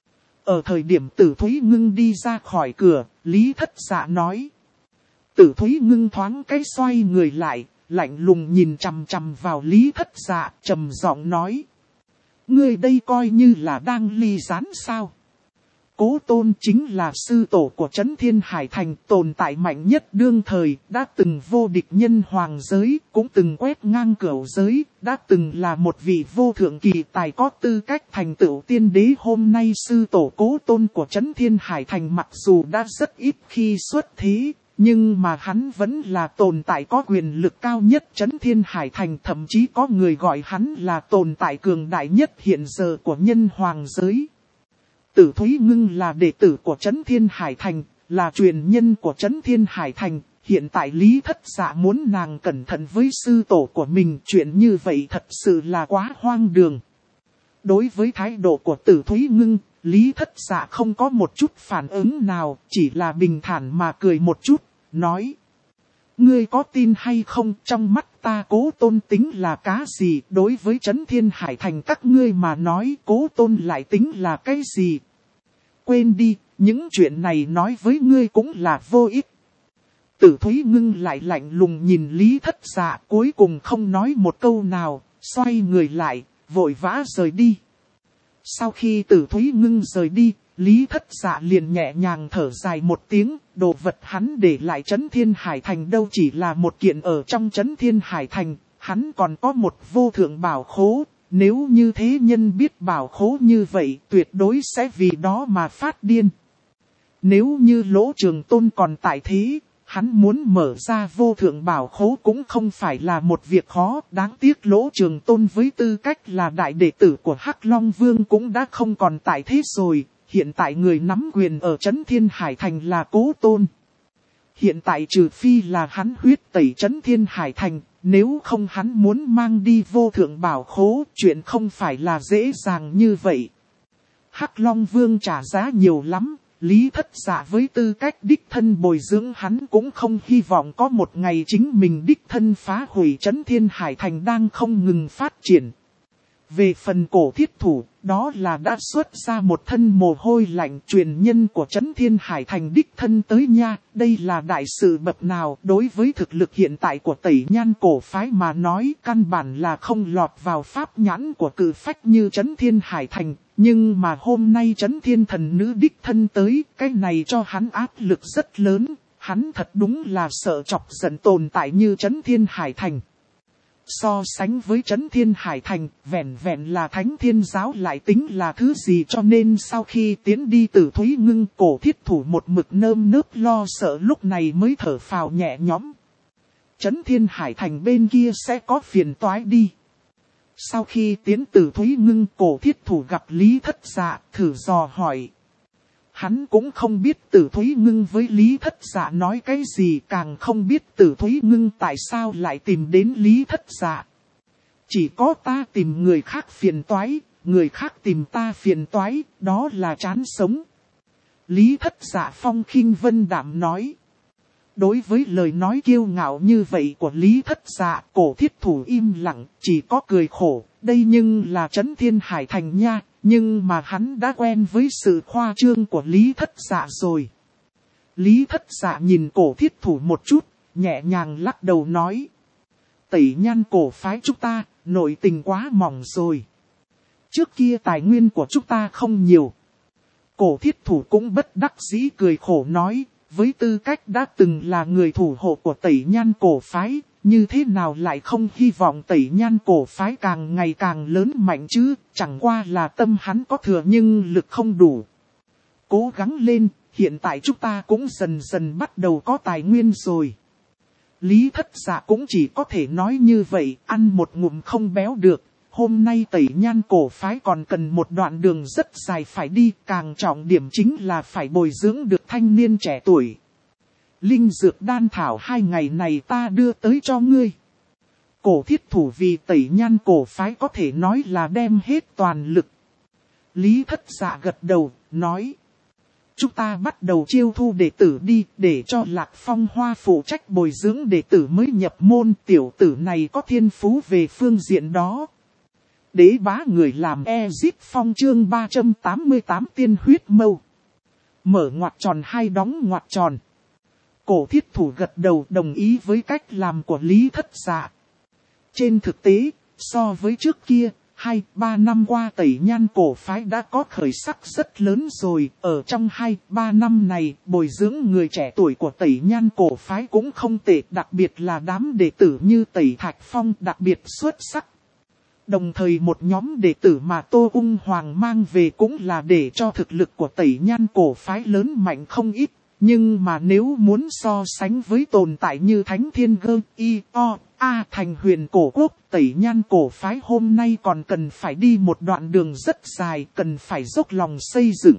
Ở thời điểm Tử Thúy Ngưng đi ra khỏi cửa, Lý Thất Dạ nói. Tử Thúy Ngưng thoáng cái xoay người lại, lạnh lùng nhìn chằm chằm vào Lý Thất Dạ, trầm giọng nói. Ngươi đây coi như là đang ly gián sao? Cố Tôn chính là sư tổ của Trấn Thiên Hải Thành, tồn tại mạnh nhất đương thời, đã từng vô địch nhân hoàng giới, cũng từng quét ngang cửu giới, đã từng là một vị vô thượng kỳ tài có tư cách thành tựu tiên đế. Hôm nay sư tổ Cố Tôn của Trấn Thiên Hải Thành mặc dù đã rất ít khi xuất thế, nhưng mà hắn vẫn là tồn tại có quyền lực cao nhất Trấn Thiên Hải Thành, thậm chí có người gọi hắn là tồn tại cường đại nhất hiện giờ của nhân hoàng giới. Tử Thúy Ngưng là đệ tử của Trấn Thiên Hải Thành, là truyền nhân của Trấn Thiên Hải Thành. Hiện tại Lý Thất Dạ muốn nàng cẩn thận với sư tổ của mình, chuyện như vậy thật sự là quá hoang đường. Đối với thái độ của Tử Thúy Ngưng, Lý Thất Dạ không có một chút phản ứng nào, chỉ là bình thản mà cười một chút, nói. Ngươi có tin hay không, trong mắt ta Cố Tôn tính là cá gì, đối với Trấn Thiên Hải Thành các ngươi mà nói Cố Tôn lại tính là cái gì? Quên đi, những chuyện này nói với ngươi cũng là vô ích. Tử Thúy Ngưng lại lạnh lùng nhìn Lý Thất Dạ, cuối cùng không nói một câu nào, xoay người lại, vội vã rời đi. Sau khi Tử Thúy Ngưng rời đi, Lý Thất Dạ liền nhẹ nhàng thở dài một tiếng, đồ vật hắn để lại Trấn Thiên Hải Thành đâu chỉ là một kiện ở trong Trấn Thiên Hải Thành, hắn còn có một vô thượng bảo khố, nếu như thế nhân biết bảo khố như vậy tuyệt đối sẽ vì đó mà phát điên. Nếu như Lỗ Trường Tôn còn tại thế, hắn muốn mở ra vô thượng bảo khố cũng không phải là một việc khó, đáng tiếc Lỗ Trường Tôn với tư cách là đại đệ tử của Hắc Long Vương cũng đã không còn tại thế rồi. Hiện tại người nắm quyền ở Trấn Thiên Hải Thành là Cố Tôn. Hiện tại trừ phi là hắn huyết tẩy Trấn Thiên Hải Thành, nếu không hắn muốn mang đi vô thượng bảo khố, chuyện không phải là dễ dàng như vậy. Hắc Long Vương trả giá nhiều lắm, Lý Thất Dạ với tư cách đích thân bồi dưỡng hắn cũng không hy vọng có một ngày chính mình đích thân phá hủy Trấn Thiên Hải Thành đang không ngừng phát triển. Về phần Cổ Thiết Thủ, đó là đã xuất ra một thân mồ hôi lạnh, truyền nhân của Trấn Thiên Hải Thành đích thân tới nha. Đây là đại sự bậc nào đối với thực lực hiện tại của Tẩy Nhan cổ phái mà nói, căn bản là không lọt vào pháp nhãn của cự phách như Trấn Thiên Hải Thành. Nhưng mà hôm nay Trấn Thiên Thần Nữ đích thân tới, cái này cho hắn áp lực rất lớn. Hắn thật đúng là sợ chọc giận tồn tại như Trấn Thiên Hải Thành. So sánh với Trấn Thiên Hải Thành, vẹn vẹn là Thánh Thiên Giáo lại tính là thứ gì, cho nên sau khi tiến đi Tử Thúy Ngưng, Cổ Thiết Thủ một mực nơm nớp lo sợ lúc này mới thở phào nhẹ nhõm. Trấn Thiên Hải Thành bên kia sẽ có phiền toái đi. Sau khi tiến Tử Thúy Ngưng, Cổ Thiết Thủ gặp Lý Thất Dạ, thử dò hỏi. Hắn cũng không biết Tử Thúy Ngưng với Lý Thất Dạ nói cái gì, càng không biết Tử Thúy Ngưng tại sao lại tìm đến Lý Thất Dạ. Chỉ có ta tìm người khác phiền toái, người khác tìm ta phiền toái, đó là chán sống. Lý Thất Dạ phong khinh vân đạm nói. Đối với lời nói kiêu ngạo như vậy của Lý Thất Dạ, Cổ Thiết Thủ im lặng, chỉ có cười khổ. Đây nhưng là Trấn Thiên Hải Thành nha. Nhưng mà hắn đã quen với sự khoa trương của Lý Thất Dạ rồi. Lý Thất Dạ nhìn Cổ Thiết Thủ một chút, nhẹ nhàng lắc đầu nói. Tẩy Nhan cổ phái chúng ta, nội tình quá mỏng rồi. Trước kia tài nguyên của chúng ta không nhiều. Cổ Thiết Thủ cũng bất đắc dĩ cười khổ nói, với tư cách đã từng là người thủ hộ của Tẩy Nhan cổ phái, như thế nào lại không hy vọng Tẩy Nhan cổ phái càng ngày càng lớn mạnh chứ, chẳng qua là tâm hắn có thừa nhưng lực không đủ. Cố gắng lên, hiện tại chúng ta cũng dần dần bắt đầu có tài nguyên rồi. Lý Thất Dạ cũng chỉ có thể nói như vậy, ăn một ngụm không béo được. Hôm nay Tẩy Nhan cổ phái còn cần một đoạn đường rất dài phải đi, càng trọng điểm chính là phải bồi dưỡng được thanh niên trẻ tuổi. Linh dược đan thảo 2 ngày này ta đưa tới cho ngươi. Cổ Thiết Thủ vì Tẩy Nhan cổ phái có thể nói là đem hết toàn lực. Lý Thất Dạ gật đầu, nói. Chúng ta bắt đầu chiêu thu đệ tử đi, để cho Lạc Phong Hoa phụ trách bồi dưỡng đệ tử mới nhập môn. Tiểu tử này có thiên phú về phương diện đó. Đế bá người làm Ezip Phong chương 388 tiên huyết mâu. Mở ngoặc tròn hay đóng ngoặc tròn. Cổ Thiết Thủ gật đầu đồng ý với cách làm của Lý Thất Dạ. Trên thực tế, so với trước kia, 2-3 năm qua Tẩy Nhan cổ phái đã có khởi sắc rất lớn rồi. Ở trong 2-3 năm này, bồi dưỡng người trẻ tuổi của Tẩy Nhan cổ phái cũng không tệ, đặc biệt là đám đệ tử như Tẩy Thạch Phong đặc biệt xuất sắc. Đồng thời một nhóm đệ tử mà Tô Ung Hoàng mang về cũng là để cho thực lực của Tẩy Nhan cổ phái lớn mạnh không ít. Nhưng mà nếu muốn so sánh với tồn tại như Thánh Thiên Gơ, Y, O, A thành Huyền Cổ Quốc, Tẩy Nhan cổ phái hôm nay còn cần phải đi một đoạn đường rất dài, cần phải dốc lòng xây dựng.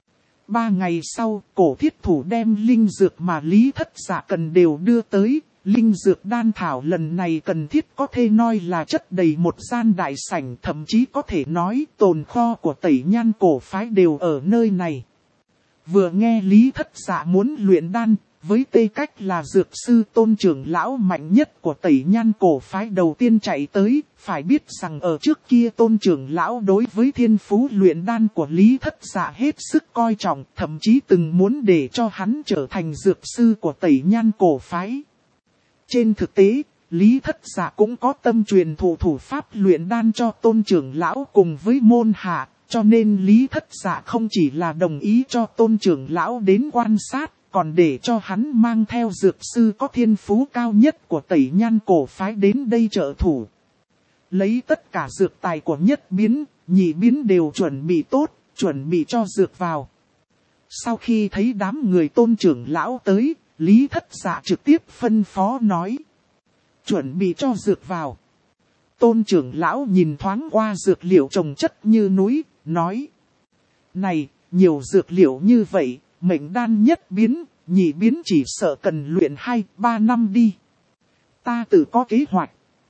3 ngày sau, Cổ Thiết Thủ đem linh dược mà Lý Thất Dạ cần đều đưa tới. Linh dược đan thảo lần này cần thiết có thể nói là chất đầy một gian đại sảnh, thậm chí có thể nói tồn kho của Tẩy Nhan cổ phái đều ở nơi này. Vừa nghe Lý Thất Dạ muốn luyện đan, với tư cách là dược sư Tôn trưởng lão mạnh nhất của Tẩy Nhan cổ phái đầu tiên chạy tới, phải biết rằng ở trước kia Tôn trưởng lão đối với thiên phú luyện đan của Lý Thất Dạ hết sức coi trọng, thậm chí từng muốn để cho hắn trở thành dược sư của Tẩy Nhan cổ phái. Trên thực tế, Lý Thất Dạ cũng có tâm truyền thụ thủ pháp luyện đan cho Tôn trưởng lão cùng với môn hạ, cho nên Lý Thất Dạ không chỉ là đồng ý cho Tôn trưởng lão đến quan sát, còn để cho hắn mang theo dược sư có thiên phú cao nhất của Tẩy Nhan cổ phái đến đây trợ thủ. Lấy tất cả dược tài của nhất biến, nhị biến đều chuẩn bị tốt, chuẩn bị cho dược vào. Sau khi thấy đám người Tôn trưởng lão tới, Lý Thất Dạ trực tiếp phân phó nói. Chuẩn bị cho dược vào. Tôn trưởng lão nhìn thoáng qua dược liệu trồng chất như núi, nói. Này, nhiều dược liệu như vậy, mệnh đan nhất biến, nhị biến chỉ sợ cần luyện 2-3 năm đi. Ta tự có kế hoạch.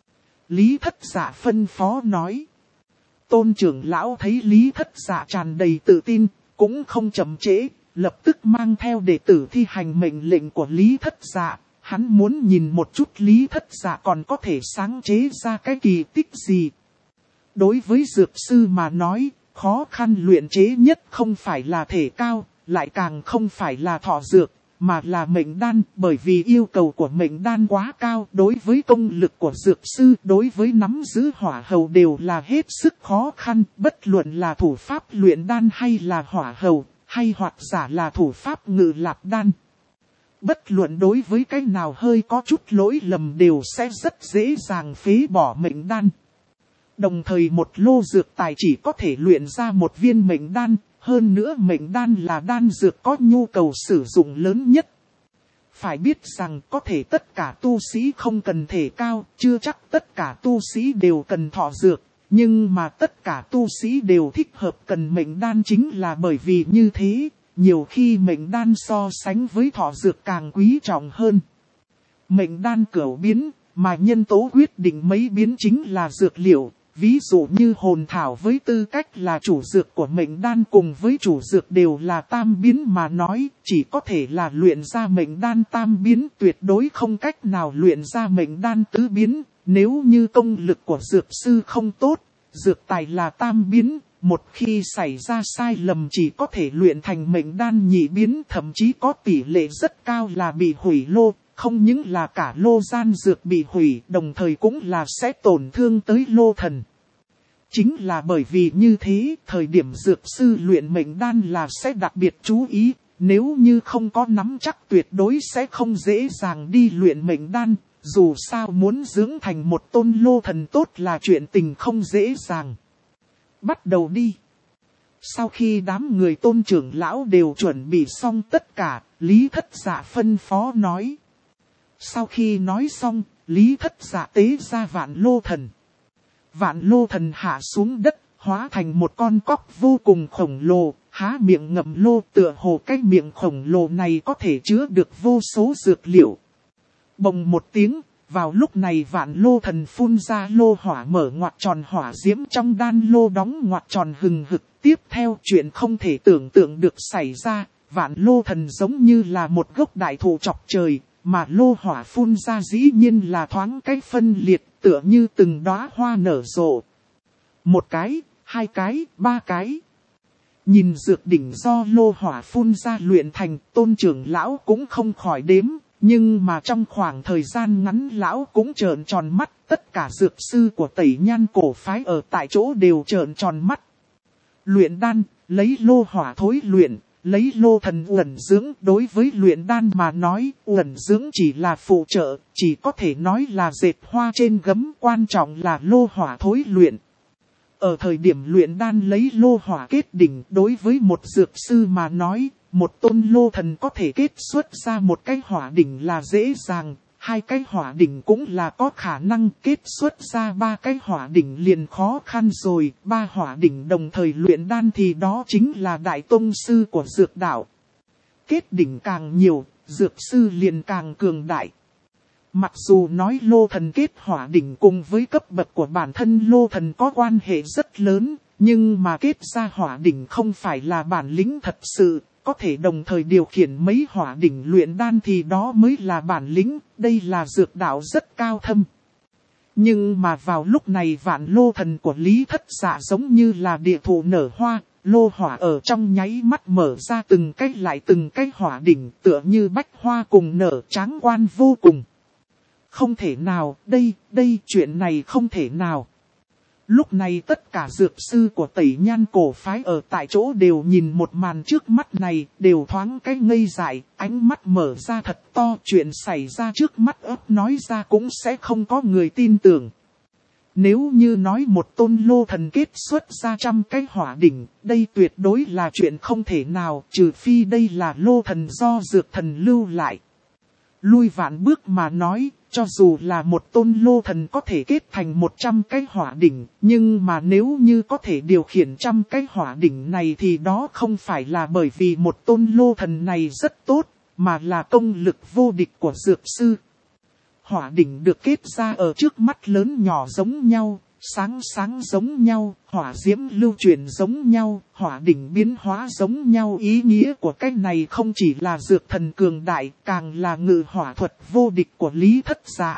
Lý Thất Dạ phân phó nói. Tôn trưởng lão thấy Lý Thất Dạ tràn đầy tự tin, cũng không chậm trễ. lập tức mang theo đệ tử thi hành mệnh lệnh của Lý Thất Dạ. Hắn muốn nhìn một chút Lý Thất Dạ còn có thể sáng chế ra cái kỳ tích gì. Đối với dược sư mà nói, khó khăn luyện chế nhất không phải là thể cao, lại càng không phải là thọ dược, mà là mệnh đan, bởi vì yêu cầu của mệnh đan quá cao. Đối với công lực của dược sư, đối với nắm giữ hỏa hầu đều là hết sức khó khăn, bất luận là thủ pháp luyện đan hay là hỏa hầu, hay hoặc giả là thủ pháp ngự lạp đan. Bất luận đối với cái nào hơi có chút lỗi lầm đều sẽ rất dễ dàng phế bỏ mệnh đan. Đồng thời một lô dược tài chỉ có thể luyện ra một viên mệnh đan, hơn nữa mệnh đan là đan dược có nhu cầu sử dụng lớn nhất. Phải biết rằng có thể tất cả tu sĩ không cần thể cao, chưa chắc tất cả tu sĩ đều cần thọ dược, nhưng mà tất cả tu sĩ đều thích hợp cần mệnh đan chính là bởi vì như thế, nhiều khi mệnh đan so sánh với thọ dược càng quý trọng hơn. Mệnh đan cửu biến, mà nhân tố quyết định mấy biến chính là dược liệu. Ví dụ như hồn thảo với tư cách là chủ dược của mệnh đan cùng với chủ dược đều là tam biến mà nói, chỉ có thể là luyện ra mệnh đan tam biến, tuyệt đối không cách nào luyện ra mệnh đan tứ biến. Nếu như công lực của dược sư không tốt, dược tài là tam biến, một khi xảy ra sai lầm chỉ có thể luyện thành mệnh đan nhị biến, thậm chí có tỷ lệ rất cao là bị hủy lô. Không những là cả lô gian dược bị hủy, đồng thời cũng là sẽ tổn thương tới lô thần. Chính là bởi vì như thế, thời điểm dược sư luyện mệnh đan là sẽ đặc biệt chú ý, nếu như không có nắm chắc tuyệt đối sẽ không dễ dàng đi luyện mệnh đan, dù sao muốn dưỡng thành một tôn lô thần tốt là chuyện tình không dễ dàng. Bắt đầu đi. Sau khi đám người Tôn trưởng lão đều chuẩn bị xong tất cả, Lý Thất Dạ phân phó nói. Sau khi nói xong, Lý Thất Dạ tế ra vạn lô thần. Vạn lô thần hạ xuống đất, hóa thành một con cóc vô cùng khổng lồ, há miệng ngậm lô, tựa hồ cái miệng khổng lồ này có thể chứa được vô số dược liệu. Bồng một tiếng, vào lúc này vạn lô thần phun ra lô hỏa, mở ngoặc tròn hỏa diễm trong đan lô, đóng ngoặc tròn hừng hực. Tiếp theo chuyện không thể tưởng tượng được xảy ra, vạn lô thần giống như là một gốc đại thụ chọc trời, mà lô hỏa phun ra dĩ nhiên là thoáng cái phân liệt, tựa như từng đóa hoa nở rộ. Một cái, hai cái, ba cái. Nhìn dược đỉnh do lô hỏa phun ra luyện thành, Tôn trưởng lão cũng không khỏi đếm, nhưng mà trong khoảng thời gian ngắn lão cũng trợn tròn mắt, tất cả dược sư của Tẩy Nhan cổ phái ở tại chỗ đều trợn tròn mắt. Luyện đan, lấy lô hỏa thối luyện, lấy lô thần uẩn dưỡng. Đối với luyện đan mà nói, uẩn dưỡng chỉ là phụ trợ, chỉ có thể nói là dệt hoa trên gấm, quan trọng là lô hỏa thối luyện. Ở thời điểm luyện đan lấy lô hỏa kết đỉnh, đối với một dược sư mà nói, một tôn lô thần có thể kết xuất ra một cái hỏa đỉnh là dễ dàng, hai cái hỏa đỉnh cũng là có khả năng, kết xuất ra ba cái hỏa đỉnh liền khó khăn rồi, ba hỏa đỉnh đồng thời luyện đan thì đó chính là đại tông sư của dược đạo. Kết đỉnh càng nhiều, dược sư liền càng cường đại. Mặc dù nói lô thần kết hỏa đỉnh cùng với cấp bậc của bản thân lô thần có quan hệ rất lớn, nhưng mà kết ra hỏa đỉnh không phải là bản lĩnh thật sự. Có thể đồng thời điều khiển mấy hỏa đỉnh luyện đan thì đó mới là bản lĩnh, đây là dược đạo rất cao thâm. Nhưng mà vào lúc này vạn lô thần của Lý Thất Dạ giống như là địa thụ nở hoa, lô hỏa ở trong nháy mắt mở ra từng cái lại từng cái hỏa đỉnh, tựa như bách hoa cùng nở, tráng quan vô cùng. Không thể nào, đây chuyện này không thể nào. Lúc này tất cả dược sư của Tẩy Nhan cổ phái ở tại chỗ đều nhìn một màn trước mắt này, đều thoáng cái ngây dại, ánh mắt mở ra thật to, chuyện xảy ra trước mắt ấp nói ra cũng sẽ không có người tin tưởng. Nếu như nói một tôn lô thần kết xuất ra 100 cái hỏa đỉnh, đây tuyệt đối là chuyện không thể nào, trừ phi đây là lô thần do dược thần lưu lại. Lui vạn bước mà nói, cho dù là một tôn lô thần có thể kết thành 100 cái hỏa đỉnh, nhưng mà nếu như có thể điều khiển 100 cái hỏa đỉnh này thì đó không phải là bởi vì một tôn lô thần này rất tốt, mà là công lực vô địch của dược sư. Hỏa đỉnh được kết ra ở trước mắt lớn nhỏ giống nhau, sáng sáng giống nhau, hỏa diễm lưu chuyển giống nhau, hỏa đỉnh biến hóa giống nhau. Ý nghĩa của cái này không chỉ là dược thần cường đại, càng là ngự hỏa thuật vô địch của Lý Thất Dạ.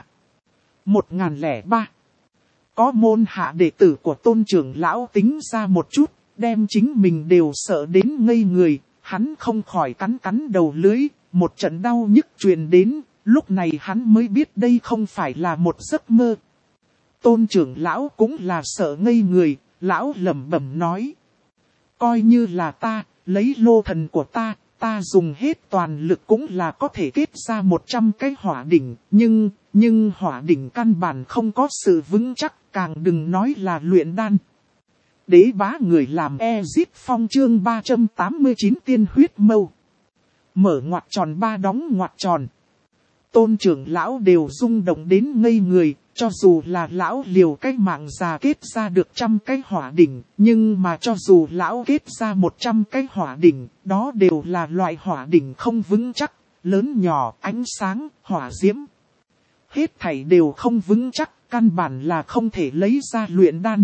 1003. Có môn hạ đệ tử của Tôn trưởng lão tính ra một chút, đem chính mình đều sợ đến ngây người, hắn không khỏi cắn cắn đầu lưỡi, một trận đau nhức truyền đến, lúc này hắn mới biết đây không phải là một giấc mơ. Tôn trưởng lão cũng là sợ ngây người, lão lẩm bẩm nói. Coi như là ta, lấy lô thần của ta dùng hết toàn lực cũng là có thể kết ra 100 cái hỏa đỉnh, nhưng hỏa đỉnh căn bản không có sự vững chắc, càng đừng nói là luyện đan. Đế bá người làm Ezit Phong chương 389 tiên huyết mâu. Mở ngoặc tròn ba đóng ngoặc tròn. Tôn trưởng lão đều rung động đến ngây người, cho dù là lão liều cái mạng già kết ra được 100 cái hỏa đỉnh, nhưng mà cho dù lão kết ra 100 cái hỏa đỉnh, đó đều là loại hỏa đỉnh không vững chắc, lớn nhỏ, ánh sáng, hỏa diễm. Hết thảy đều không vững chắc, căn bản là không thể lấy ra luyện đan.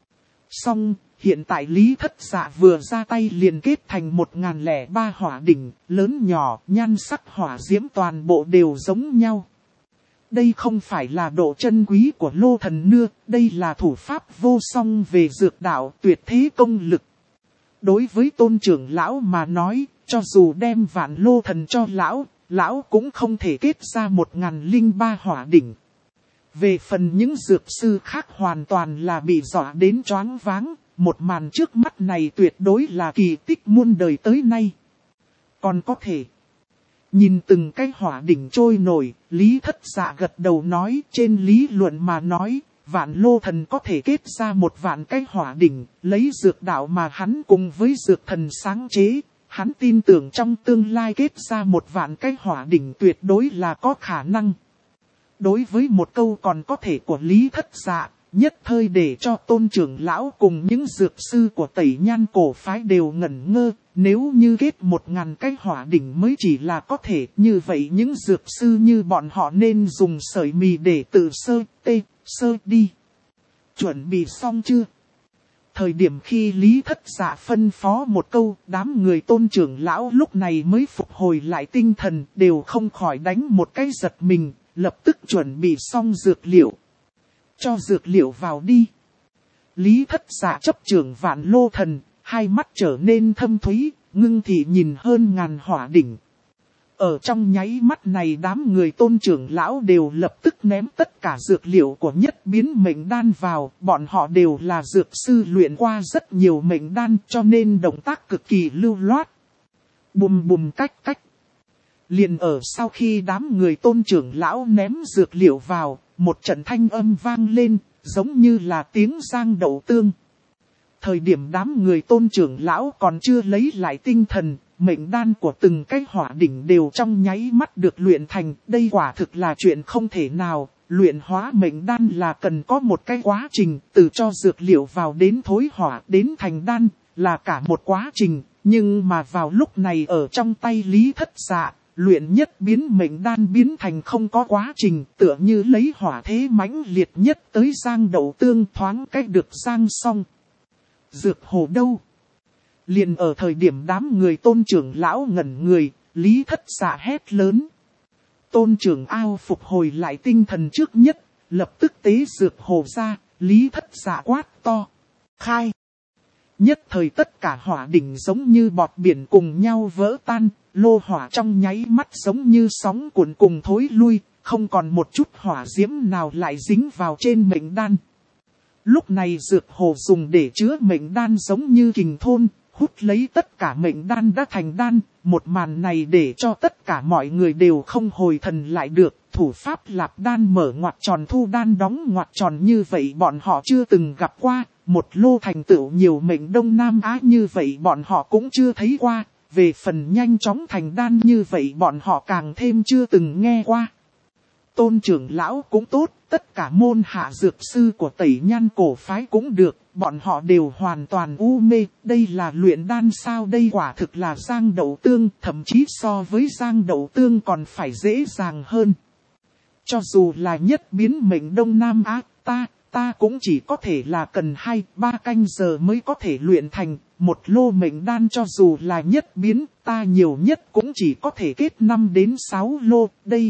Song, hiện tại Lý Thất Dạ vừa ra tay liền kết thành 1003 hỏa đỉnh, lớn nhỏ, nhan sắc hỏa diễm toàn bộ đều giống nhau. Đây không phải là độ chân quý của lô thần nưa, đây là thủ pháp vô song về dược đạo tuyệt thế công lực. Đối với Tôn trưởng lão mà nói, cho dù đem vạn lô thần cho lão cũng không thể kết ra 1003 hỏa đỉnh. Về phần những dược sư khác hoàn toàn là bị dọa đến choáng váng, một màn trước mắt này tuyệt đối là kỳ tích muôn đời tới nay. Còn có thể, nhìn từng cái hỏa đỉnh trôi nổi, Lý Thất Dạ gật đầu nói, trên lý luận mà nói, vạn lô thần có thể kết ra 1.000 cái hỏa đỉnh, lấy dược đạo mà hắn cùng với dược thần sáng chế, hắn tin tưởng trong tương lai kết ra 1.000 cái hỏa đỉnh tuyệt đối là có khả năng. Đối với một câu còn có thể của Lý Thất Dạ, nhất thời để cho Tôn trưởng lão cùng những dược sư của Tẩy Nhan cổ phái đều ngẩn ngơ, nếu như kết 1.000 cái hỏa đỉnh mới chỉ là có thể, như vậy những dược sư như bọn họ nên dùng sợi mì để tự sơ đi. Chuẩn bị xong chưa? Thời điểm khi Lý Thất Dạ phân phó một câu, đám người Tôn trưởng lão lúc này mới phục hồi lại tinh thần, đều không khỏi đánh một cái giật mình, lập tức chuẩn bị xong dược liệu. Cho dược liệu vào đi. Lý Thất Dạ chấp trưởng vạn lô thần, hai mắt trở nên thâm thúy, ngưng thị nhìn hơn ngàn hỏa đỉnh. Ở trong nháy mắt này đám người Tôn trưởng lão đều lập tức ném tất cả dược liệu của nhất biến mệnh đan vào. Bọn họ đều là dược sư luyện qua rất nhiều mệnh đan cho nên động tác cực kỳ lưu loát. Bùm bùm cách. Liền ở sau khi đám người Tôn trưởng lão ném dược liệu vào, một trận thanh âm vang lên, giống như là tiếng giang đậu tương. Thời điểm đám người Tôn trưởng lão còn chưa lấy lại tinh thần, mệnh đan của từng cái hỏa đỉnh đều trong nháy mắt được luyện thành. Đây quả thực là chuyện không thể nào, luyện hóa mệnh đan là cần có một cái quá trình, từ cho dược liệu vào đến thối hỏa đến thành đan, là cả một quá trình. Nhưng mà vào lúc này ở trong tay Lý Thất Dạ, luyện nhất biến mệnh đan biến thành không có quá trình, tựa như lấy hỏa thế mãnh liệt nhất tới giang đậu tương thoáng cách được giang xong. Dược hồ đâu? Liền ở thời điểm đám người Tôn trưởng lão ngẩn người, Lý Thất Dạ hét lớn. Tôn trưởng ao phục hồi lại tinh thần trước nhất, lập tức tế dược hồ ra, Lý Thất Dạ quát to. Khai! Nhất thời tất cả hỏa đỉnh giống như bọt biển cùng nhau vỡ tan, lô hỏa trong nháy mắt giống như sóng cuộn cùng thối lui, không còn một chút hỏa diễm nào lại dính vào trên mệnh đan. Lúc này dược hồ dùng để chứa mệnh đan giống như kình thôn, hút lấy tất cả mệnh đan đã thành đan. Một màn này để cho tất cả mọi người đều không hồi thần lại được. Thủ pháp lạp đan mở ngoặc tròn thu đan đóng ngoặc tròn như vậy bọn họ chưa từng gặp qua. Một lô thành tựu nhiều mệnh Đông Nam Á như vậy bọn họ cũng chưa thấy qua. Về phần nhanh chóng thành đan như vậy bọn họ càng thêm chưa từng nghe qua. Tôn trưởng lão cũng tốt, tất cả môn hạ dược sư của Tẩy Nhan cổ phái cũng được, bọn họ đều hoàn toàn u mê. Đây là luyện đan sao? Đây quả thực là giang đậu tương, thậm chí so với giang đậu tương còn phải dễ dàng hơn. Cho dù là nhất biến mệnh Đông Nam Á, ta cũng chỉ có thể là cần 2-3 canh giờ mới có thể luyện thành. Một lô mệnh đan cho dù là nhất biến, ta nhiều nhất cũng chỉ có thể kết 5 đến 6 lô.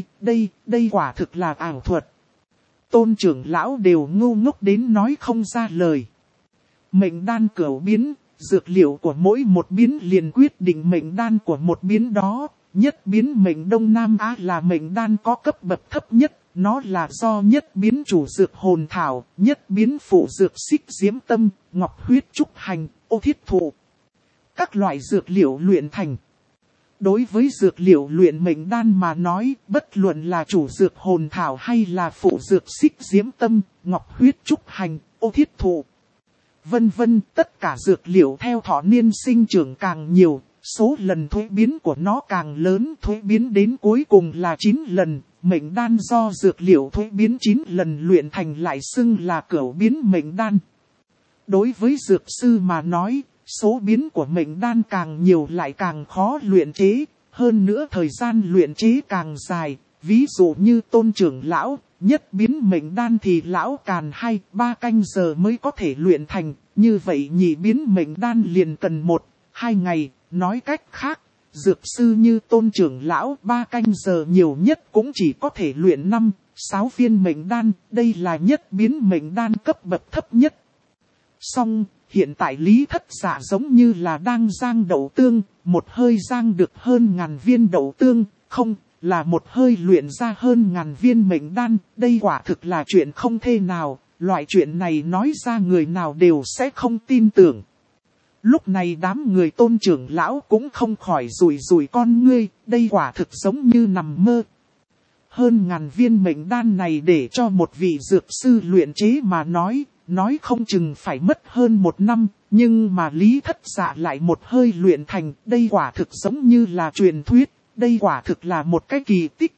Đây quả thực là ảo thuật. Tôn trưởng lão đều ngu ngốc đến nói không ra lời. Mệnh đan cửu biến, dược liệu của mỗi một biến liền quyết định mệnh đan của một biến đó. Nhất biến mệnh Đông Nam Á là mệnh đan có cấp bậc thấp nhất. Nó là do nhất biến chủ dược hồn thảo, nhất biến phụ dược xích diễm tâm, ngọc huyết trúc hành, ô thiết thụ. Các loại dược liệu luyện thành. Đối với dược liệu luyện mệnh đan mà nói, bất luận là chủ dược hồn thảo hay là phụ dược xích diễm tâm, ngọc huyết trúc hành, ô thiết thụ. Vân vân, tất cả dược liệu theo thọ niên sinh trưởng càng nhiều, số lần thuế biến của nó càng lớn, thuế biến đến cuối cùng là 9 lần. Mệnh đan do dược liệu thuế biến 9 lần luyện thành lại xưng là cửu biến mệnh đan. Đối với dược sư mà nói, số biến của mệnh đan càng nhiều lại càng khó luyện chế, hơn nữa thời gian luyện chế càng dài. Ví dụ như Tôn trưởng lão, nhất biến mệnh đan thì lão càn 2-3 canh giờ mới có thể luyện thành, như vậy nhị biến mệnh đan liền cần 1-2 ngày, nói cách khác. Dược sư như Tôn trưởng lão 3 canh giờ nhiều nhất cũng chỉ có thể luyện 5-6 viên mệnh đan, đây là nhất biến mệnh đan cấp bậc thấp nhất. Song, hiện tại Lý Thất Dạ giống như là đang rang đậu tương, một hơi rang được hơn 1000 viên đậu tương, không, là một hơi luyện ra hơn 1000 viên mệnh đan, đây quả thực là chuyện không thể nào, loại chuyện này nói ra người nào đều sẽ không tin tưởng. Lúc này đám người Tôn trưởng lão cũng không khỏi rủi con ngươi, đây quả thực giống như nằm mơ. Hơn 1000 viên mệnh đan này để cho một vị dược sư luyện chế mà nói không chừng phải mất hơn 1 năm, nhưng mà Lý Thất Dạ lại một hơi luyện thành, đây quả thực giống như là truyền thuyết, đây quả thực là một cái kỳ tích.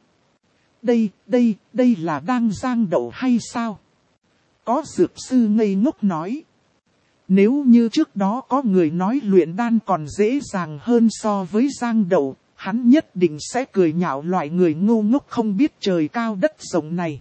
Đây là đang giang đậu hay sao? Có dược sư ngây ngốc nói. Nếu như trước đó có người nói luyện đan còn dễ dàng hơn so với giang đậu, hắn nhất định sẽ cười nhạo loại người ngu ngốc không biết trời cao đất rộng này.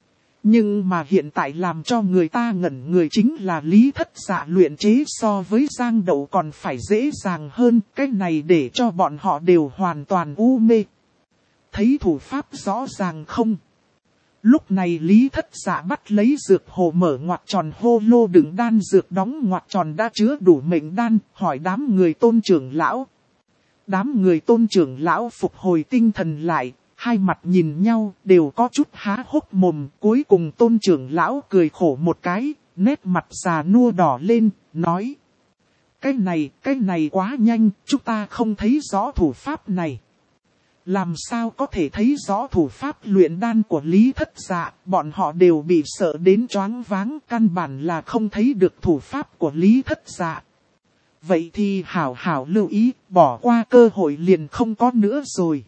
Nhưng mà hiện tại làm cho người ta ngẩn người chính là Lý Thất Dạ luyện chế so với giang đậu còn phải dễ dàng hơn, cái này để cho bọn họ đều hoàn toàn u mê. Thấy thủ pháp rõ ràng không? Lúc này Lý Thất Dạ bắt lấy dược hồ mở ngoặc tròn hô lô đựng đan dược đóng ngoặc tròn đã chứa đủ mệnh đan, hỏi đám người Tôn trưởng lão. Đám người Tôn trưởng lão phục hồi tinh thần lại, hai mặt nhìn nhau đều có chút há hốc mồm. Cuối cùng Tôn trưởng lão cười khổ một cái, nét mặt già nua đỏ lên, nói. Cái này quá nhanh, chúng ta không thấy rõ thủ pháp này. Làm sao có thể thấy rõ thủ pháp luyện đan của Lý Thất Dạ, bọn họ đều bị sợ đến choáng váng, căn bản là không thấy được thủ pháp của Lý Thất Dạ. Vậy thì hảo lưu ý, bỏ qua cơ hội liền không có nữa rồi.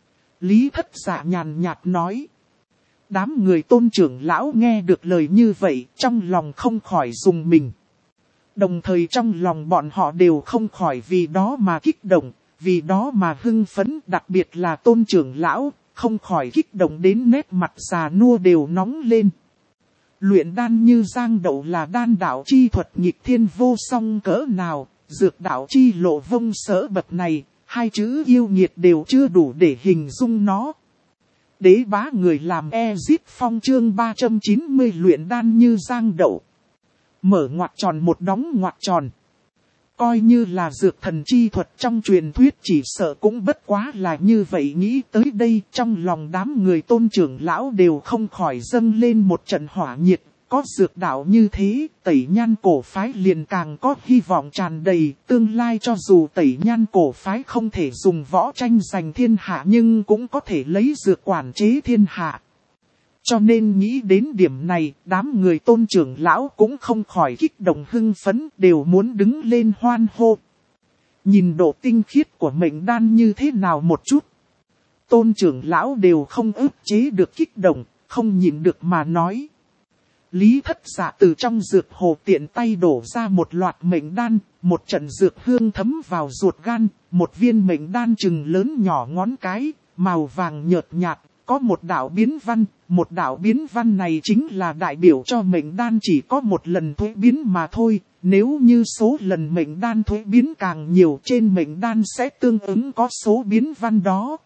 Lý Thất Dạ nhàn nhạt nói. Đám người Tôn trưởng lão nghe được lời như vậy, trong lòng không khỏi rùng mình. Đồng thời trong lòng bọn họ đều không khỏi vì đó mà kích động. Vì đó mà hưng phấn, đặc biệt là Tôn trưởng lão, không khỏi kích động đến nét mặt già nua đều nóng lên. Luyện đan như giang đậu là đan đạo chi thuật nghịch thiên vô song cỡ nào, dược đạo chi lộ vông sở bậc này, hai chữ yêu nghiệt đều chưa đủ để hình dung nó. Đế bá người làm Ezip Phong chương 390 luyện đan như giang đậu. Mở ngoặc tròn một đóng ngoặc tròn. Coi như là dược thần chi thuật trong truyền thuyết chỉ sợ cũng bất quá là như vậy. Nghĩ tới đây trong lòng đám người Tôn trưởng lão đều không khỏi dâng lên một trận hỏa nhiệt. Có dược đạo như thế, Tẩy Nhan cổ phái liền càng có hy vọng tràn đầy. Tương lai cho dù Tẩy Nhan cổ phái không thể dùng võ tranh giành thiên hạ nhưng cũng có thể lấy dược quản chế thiên hạ. Cho nên nghĩ đến điểm này, đám người Tôn trưởng lão cũng không khỏi kích động hưng phấn, đều muốn đứng lên hoan hô. Nhìn độ tinh khiết của mệnh đan như thế nào một chút. Tôn trưởng lão đều không ức chế được kích động, không nhịn được mà nói. Lý Thất Dạ từ trong dược hồ tiện tay đổ ra một loạt mệnh đan, một trận dược hương thấm vào ruột gan, một viên mệnh đan chừng lớn nhỏ ngón cái, màu vàng nhợt nhạt, có một đạo biến văn, một đạo biến văn này chính là đại biểu cho mệnh đan chỉ có một lần thuế biến mà thôi. Nếu như số lần mệnh đan thuế biến càng nhiều, trên mệnh đan sẽ tương ứng có số biến văn đó.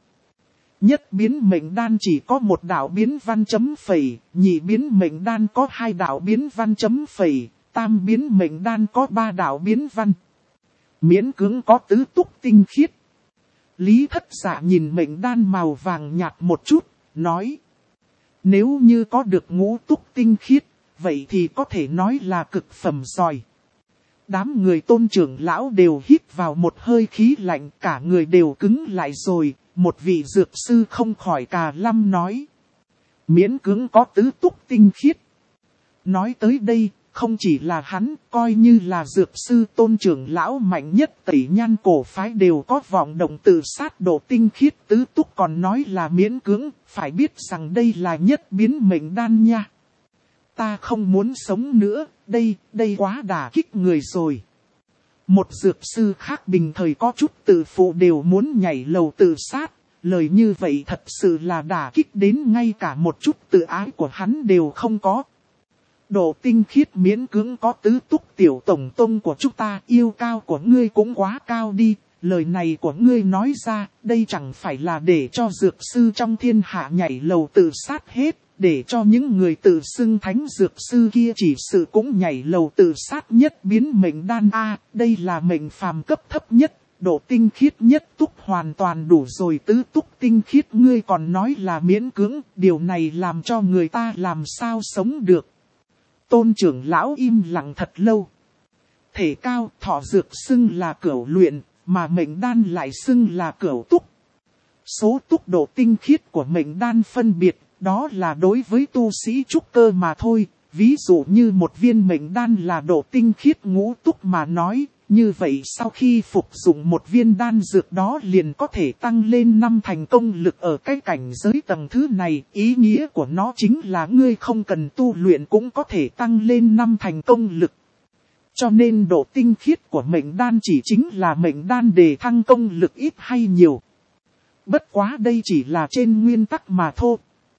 Nhất biến mệnh đan chỉ có một đạo biến văn chấm phẩy, nhị biến mệnh đan có 2 đạo biến văn chấm phẩy, tam biến mệnh đan có 3 đạo biến văn. Miễn cưỡng có tứ túc tinh khiết. Lý Thất Dạ nhìn mệnh đan màu vàng nhạt một chút, nói. Nếu như có được ngũ túc tinh khiết, vậy thì có thể nói là cực phẩm rồi. Đám người Tôn trưởng lão đều hít vào một hơi khí lạnh, cả người đều cứng lại rồi. Một vị dược sư không khỏi cà lâm nói. Miễn cưỡng có tứ túc tinh khiết. Nói tới đây, không chỉ là hắn, coi như là dược sư Tôn trưởng lão mạnh nhất Tẩy Nhan cổ phái đều có vọng động tự sát độ tinh khiết tứ túc, còn nói là miễn cưỡng, phải biết rằng đây là nhất biến mệnh đan nha. Ta không muốn sống nữa, đây quá đả kích người rồi. Một dược sư khác bình thời có chút tự phụ đều muốn nhảy lầu tự sát, lời như vậy thật sự là đả kích đến ngay cả một chút tự ái của hắn đều không có. Độ tinh khiết miễn cưỡng có tứ túc, tiểu tổng tông của chúng ta, yêu cao của ngươi cũng quá cao đi. Lời này của ngươi nói ra, đây chẳng phải là để cho dược sư trong thiên hạ nhảy lầu tự sát hết, để cho những người tự xưng thánh dược sư kia chỉ sự cũng nhảy lầu tự sát. Nhất biến mệnh đan A, đây là mệnh phàm cấp thấp nhất, độ tinh khiết nhất túc hoàn toàn đủ rồi, tứ túc tinh khiết ngươi còn nói là miễn cưỡng, điều này làm cho người ta làm sao sống được. Tôn trưởng lão im lặng thật lâu. Thể cao thọ dược xưng là cửu luyện, mà mệnh đan lại xưng là cửu túc. Số túc độ tinh khiết của mệnh đan phân biệt, đó là đối với tu sĩ trúc cơ mà thôi. Ví dụ như một viên mệnh đan là độ tinh khiết ngũ túc mà nói, như vậy sau khi phục dụng một viên đan dược đó liền có thể tăng lên 5 thành công lực ở cái cảnh giới tầng thứ này. Ý nghĩa của nó chính là ngươi không cần tu luyện cũng có thể tăng lên 5 thành công lực. Cho nên độ tinh khiết của mệnh đan chỉ chính là mệnh đan đề thăng công lực ít hay nhiều. Bất quá đây chỉ là trên nguyên tắc mà thôi.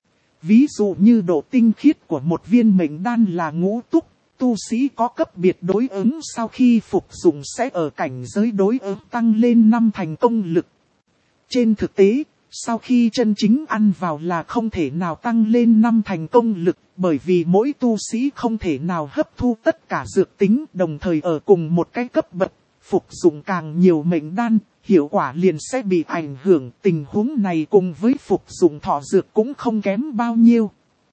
Ví dụ như độ tinh khiết của một viên mệnh đan là ngũ túc, tu sĩ có cấp biệt đối ứng sau khi phục dụng sẽ ở cảnh giới đối ứng tăng lên 5 thành công lực. Trên thực tế, sau khi chân chính ăn vào là không thể nào tăng lên 5 thành công lực, bởi vì mỗi tu sĩ không thể nào hấp thu tất cả dược tính đồng thời ở cùng một cái cấp bậc, phục dụng càng nhiều mệnh đan, hiệu quả liền sẽ bị ảnh hưởng. Tình huống này cùng với phục dụng thọ dược cũng không kém bao nhiêu.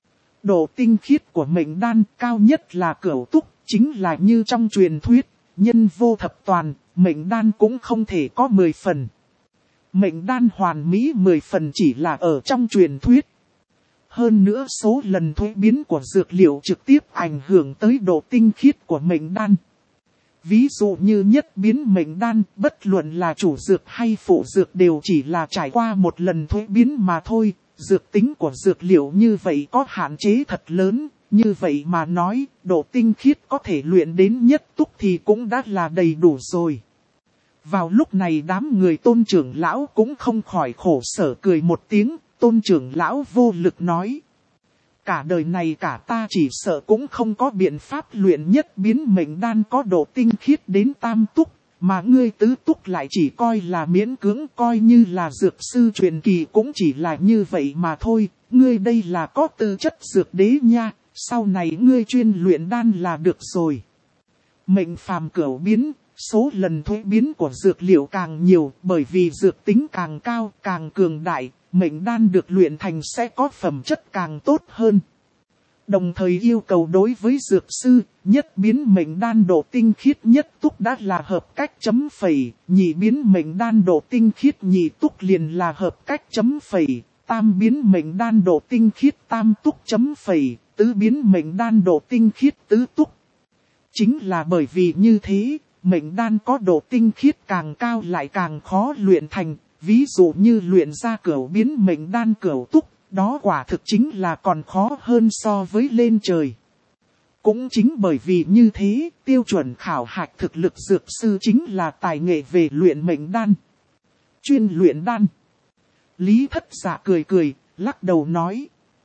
Độ tinh khiết của mệnh đan cao nhất là cửu túc, chính là như trong truyền thuyết, nhân vô thập toàn, mệnh đan cũng không thể có 10 phần. Mệnh đan hoàn mỹ 10 phần chỉ là ở trong truyền thuyết. Hơn nữa số lần thuế biến của dược liệu trực tiếp ảnh hưởng tới độ tinh khiết của mệnh đan. Ví dụ như nhất biến mệnh đan, bất luận là chủ dược hay phụ dược đều chỉ là trải qua một lần thuế biến mà thôi. Dược tính của dược liệu như vậy có hạn chế thật lớn, như vậy mà nói, độ tinh khiết có thể luyện đến nhất túc thì cũng đã là đầy đủ rồi. Vào lúc này đám người Tôn trưởng lão cũng không khỏi khổ sở cười một tiếng. Tôn trưởng lão vô lực nói. Cả đời này cả ta chỉ sợ cũng không có biện pháp luyện nhất biến mệnh đan có độ tinh khiết đến tam túc. Mà ngươi tứ túc lại chỉ coi là miễn cưỡng, coi như là dược sư truyền kỳ cũng chỉ là như vậy mà thôi. Ngươi đây là có tư chất dược đế nha, sau này ngươi chuyên luyện đan là được rồi. Mệnh phàm cửu biến, số lần thuế biến của dược liệu càng nhiều, bởi vì dược tính càng cao, càng cường đại, mệnh đan được luyện thành sẽ có phẩm chất càng tốt hơn. Đồng thời yêu cầu đối với dược sư, nhất biến mệnh đan độ tinh khiết nhất túc đã là hợp cách chấm phẩy, nhị biến mệnh đan độ tinh khiết nhị túc liền là hợp cách chấm phẩy, tam biến mệnh đan độ tinh khiết tam túc chấm phẩy, tứ biến mệnh đan độ tinh khiết tứ túc. Chính là bởi vì như thế, mệnh đan có độ tinh khiết càng cao lại càng khó luyện thành, ví dụ như luyện ra cửu biến mệnh đan cửu túc. Đó quả thực chính là còn khó hơn so với lên trời. Cũng chính bởi vì như thế, tiêu chuẩn khảo hạch thực lực dược sư chính là tài nghệ về luyện mệnh đan. Chuyên luyện đan. Lý Thất Dạ cười cười, lắc đầu nói.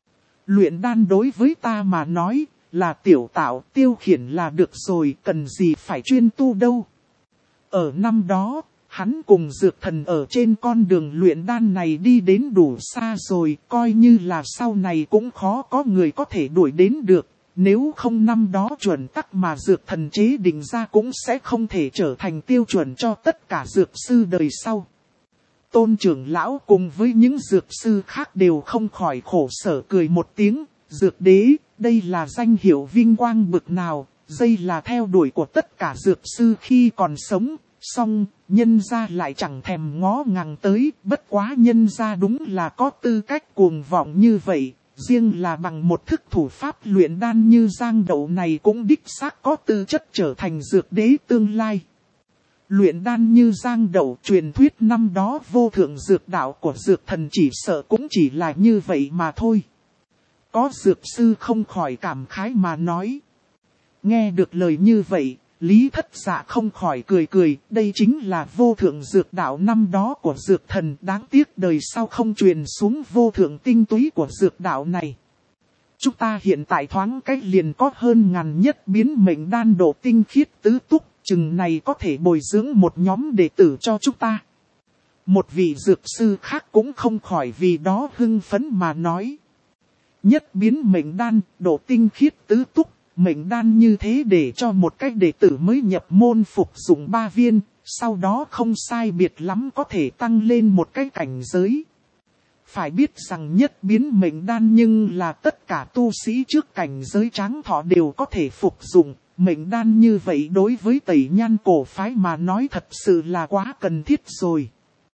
Luyện đan đối với ta mà nói, là tiểu tạo tiêu khiển là được rồi, cần gì phải chuyên tu đâu. Ở năm đó, hắn cùng dược thần ở trên con đường luyện đan này đi đến đủ xa rồi, coi như là sau này cũng khó có người có thể đuổi đến được. Nếu không năm đó chuẩn tắc mà dược thần chế định ra cũng sẽ không thể trở thành tiêu chuẩn cho tất cả dược sư đời sau. Tôn trưởng lão cùng với những dược sư khác đều không khỏi khổ sở cười một tiếng. Dược đế, đây là danh hiệu vinh quang bực nào, đây là theo đuổi của tất cả dược sư khi còn sống. Song, nhân gia lại chẳng thèm ngó ngàng tới, bất quá nhân gia đúng là có tư cách cuồng vọng như vậy. Riêng là bằng một thức thủ pháp luyện đan như Giang Đậu này cũng đích xác có tư chất trở thành dược đế tương lai. Luyện đan như Giang Đậu truyền thuyết năm đó vô thượng dược đạo của dược thần chỉ sợ cũng chỉ là như vậy mà thôi. Có dược sư không khỏi cảm khái mà nói. Nghe được lời như vậy, Lý Thất Dạ không khỏi cười cười, đây chính là vô thượng dược đạo năm đó của dược thần, đáng tiếc đời sau không truyền xuống vô thượng tinh túy của dược đạo này. Chúng ta hiện tại thoáng cách liền có hơn ngàn nhất biến mệnh đan độ tinh khiết tứ túc, chừng này có thể bồi dưỡng một nhóm đệ tử cho chúng ta. Một vị dược sư khác cũng không khỏi vì đó hưng phấn mà nói. Nhất biến mệnh đan, độ tinh khiết tứ túc. Mệnh đan như thế để cho một cách đệ tử mới nhập môn phục dụng 3 viên, sau đó không sai biệt lắm có thể tăng lên một cái cảnh giới. Phải biết rằng nhất biến mệnh đan nhưng là tất cả tu sĩ trước cảnh giới tráng thọ đều có thể phục dụng. Mệnh đan như vậy đối với Tẩy Nhan cổ phái mà nói thật sự là quá cần thiết rồi.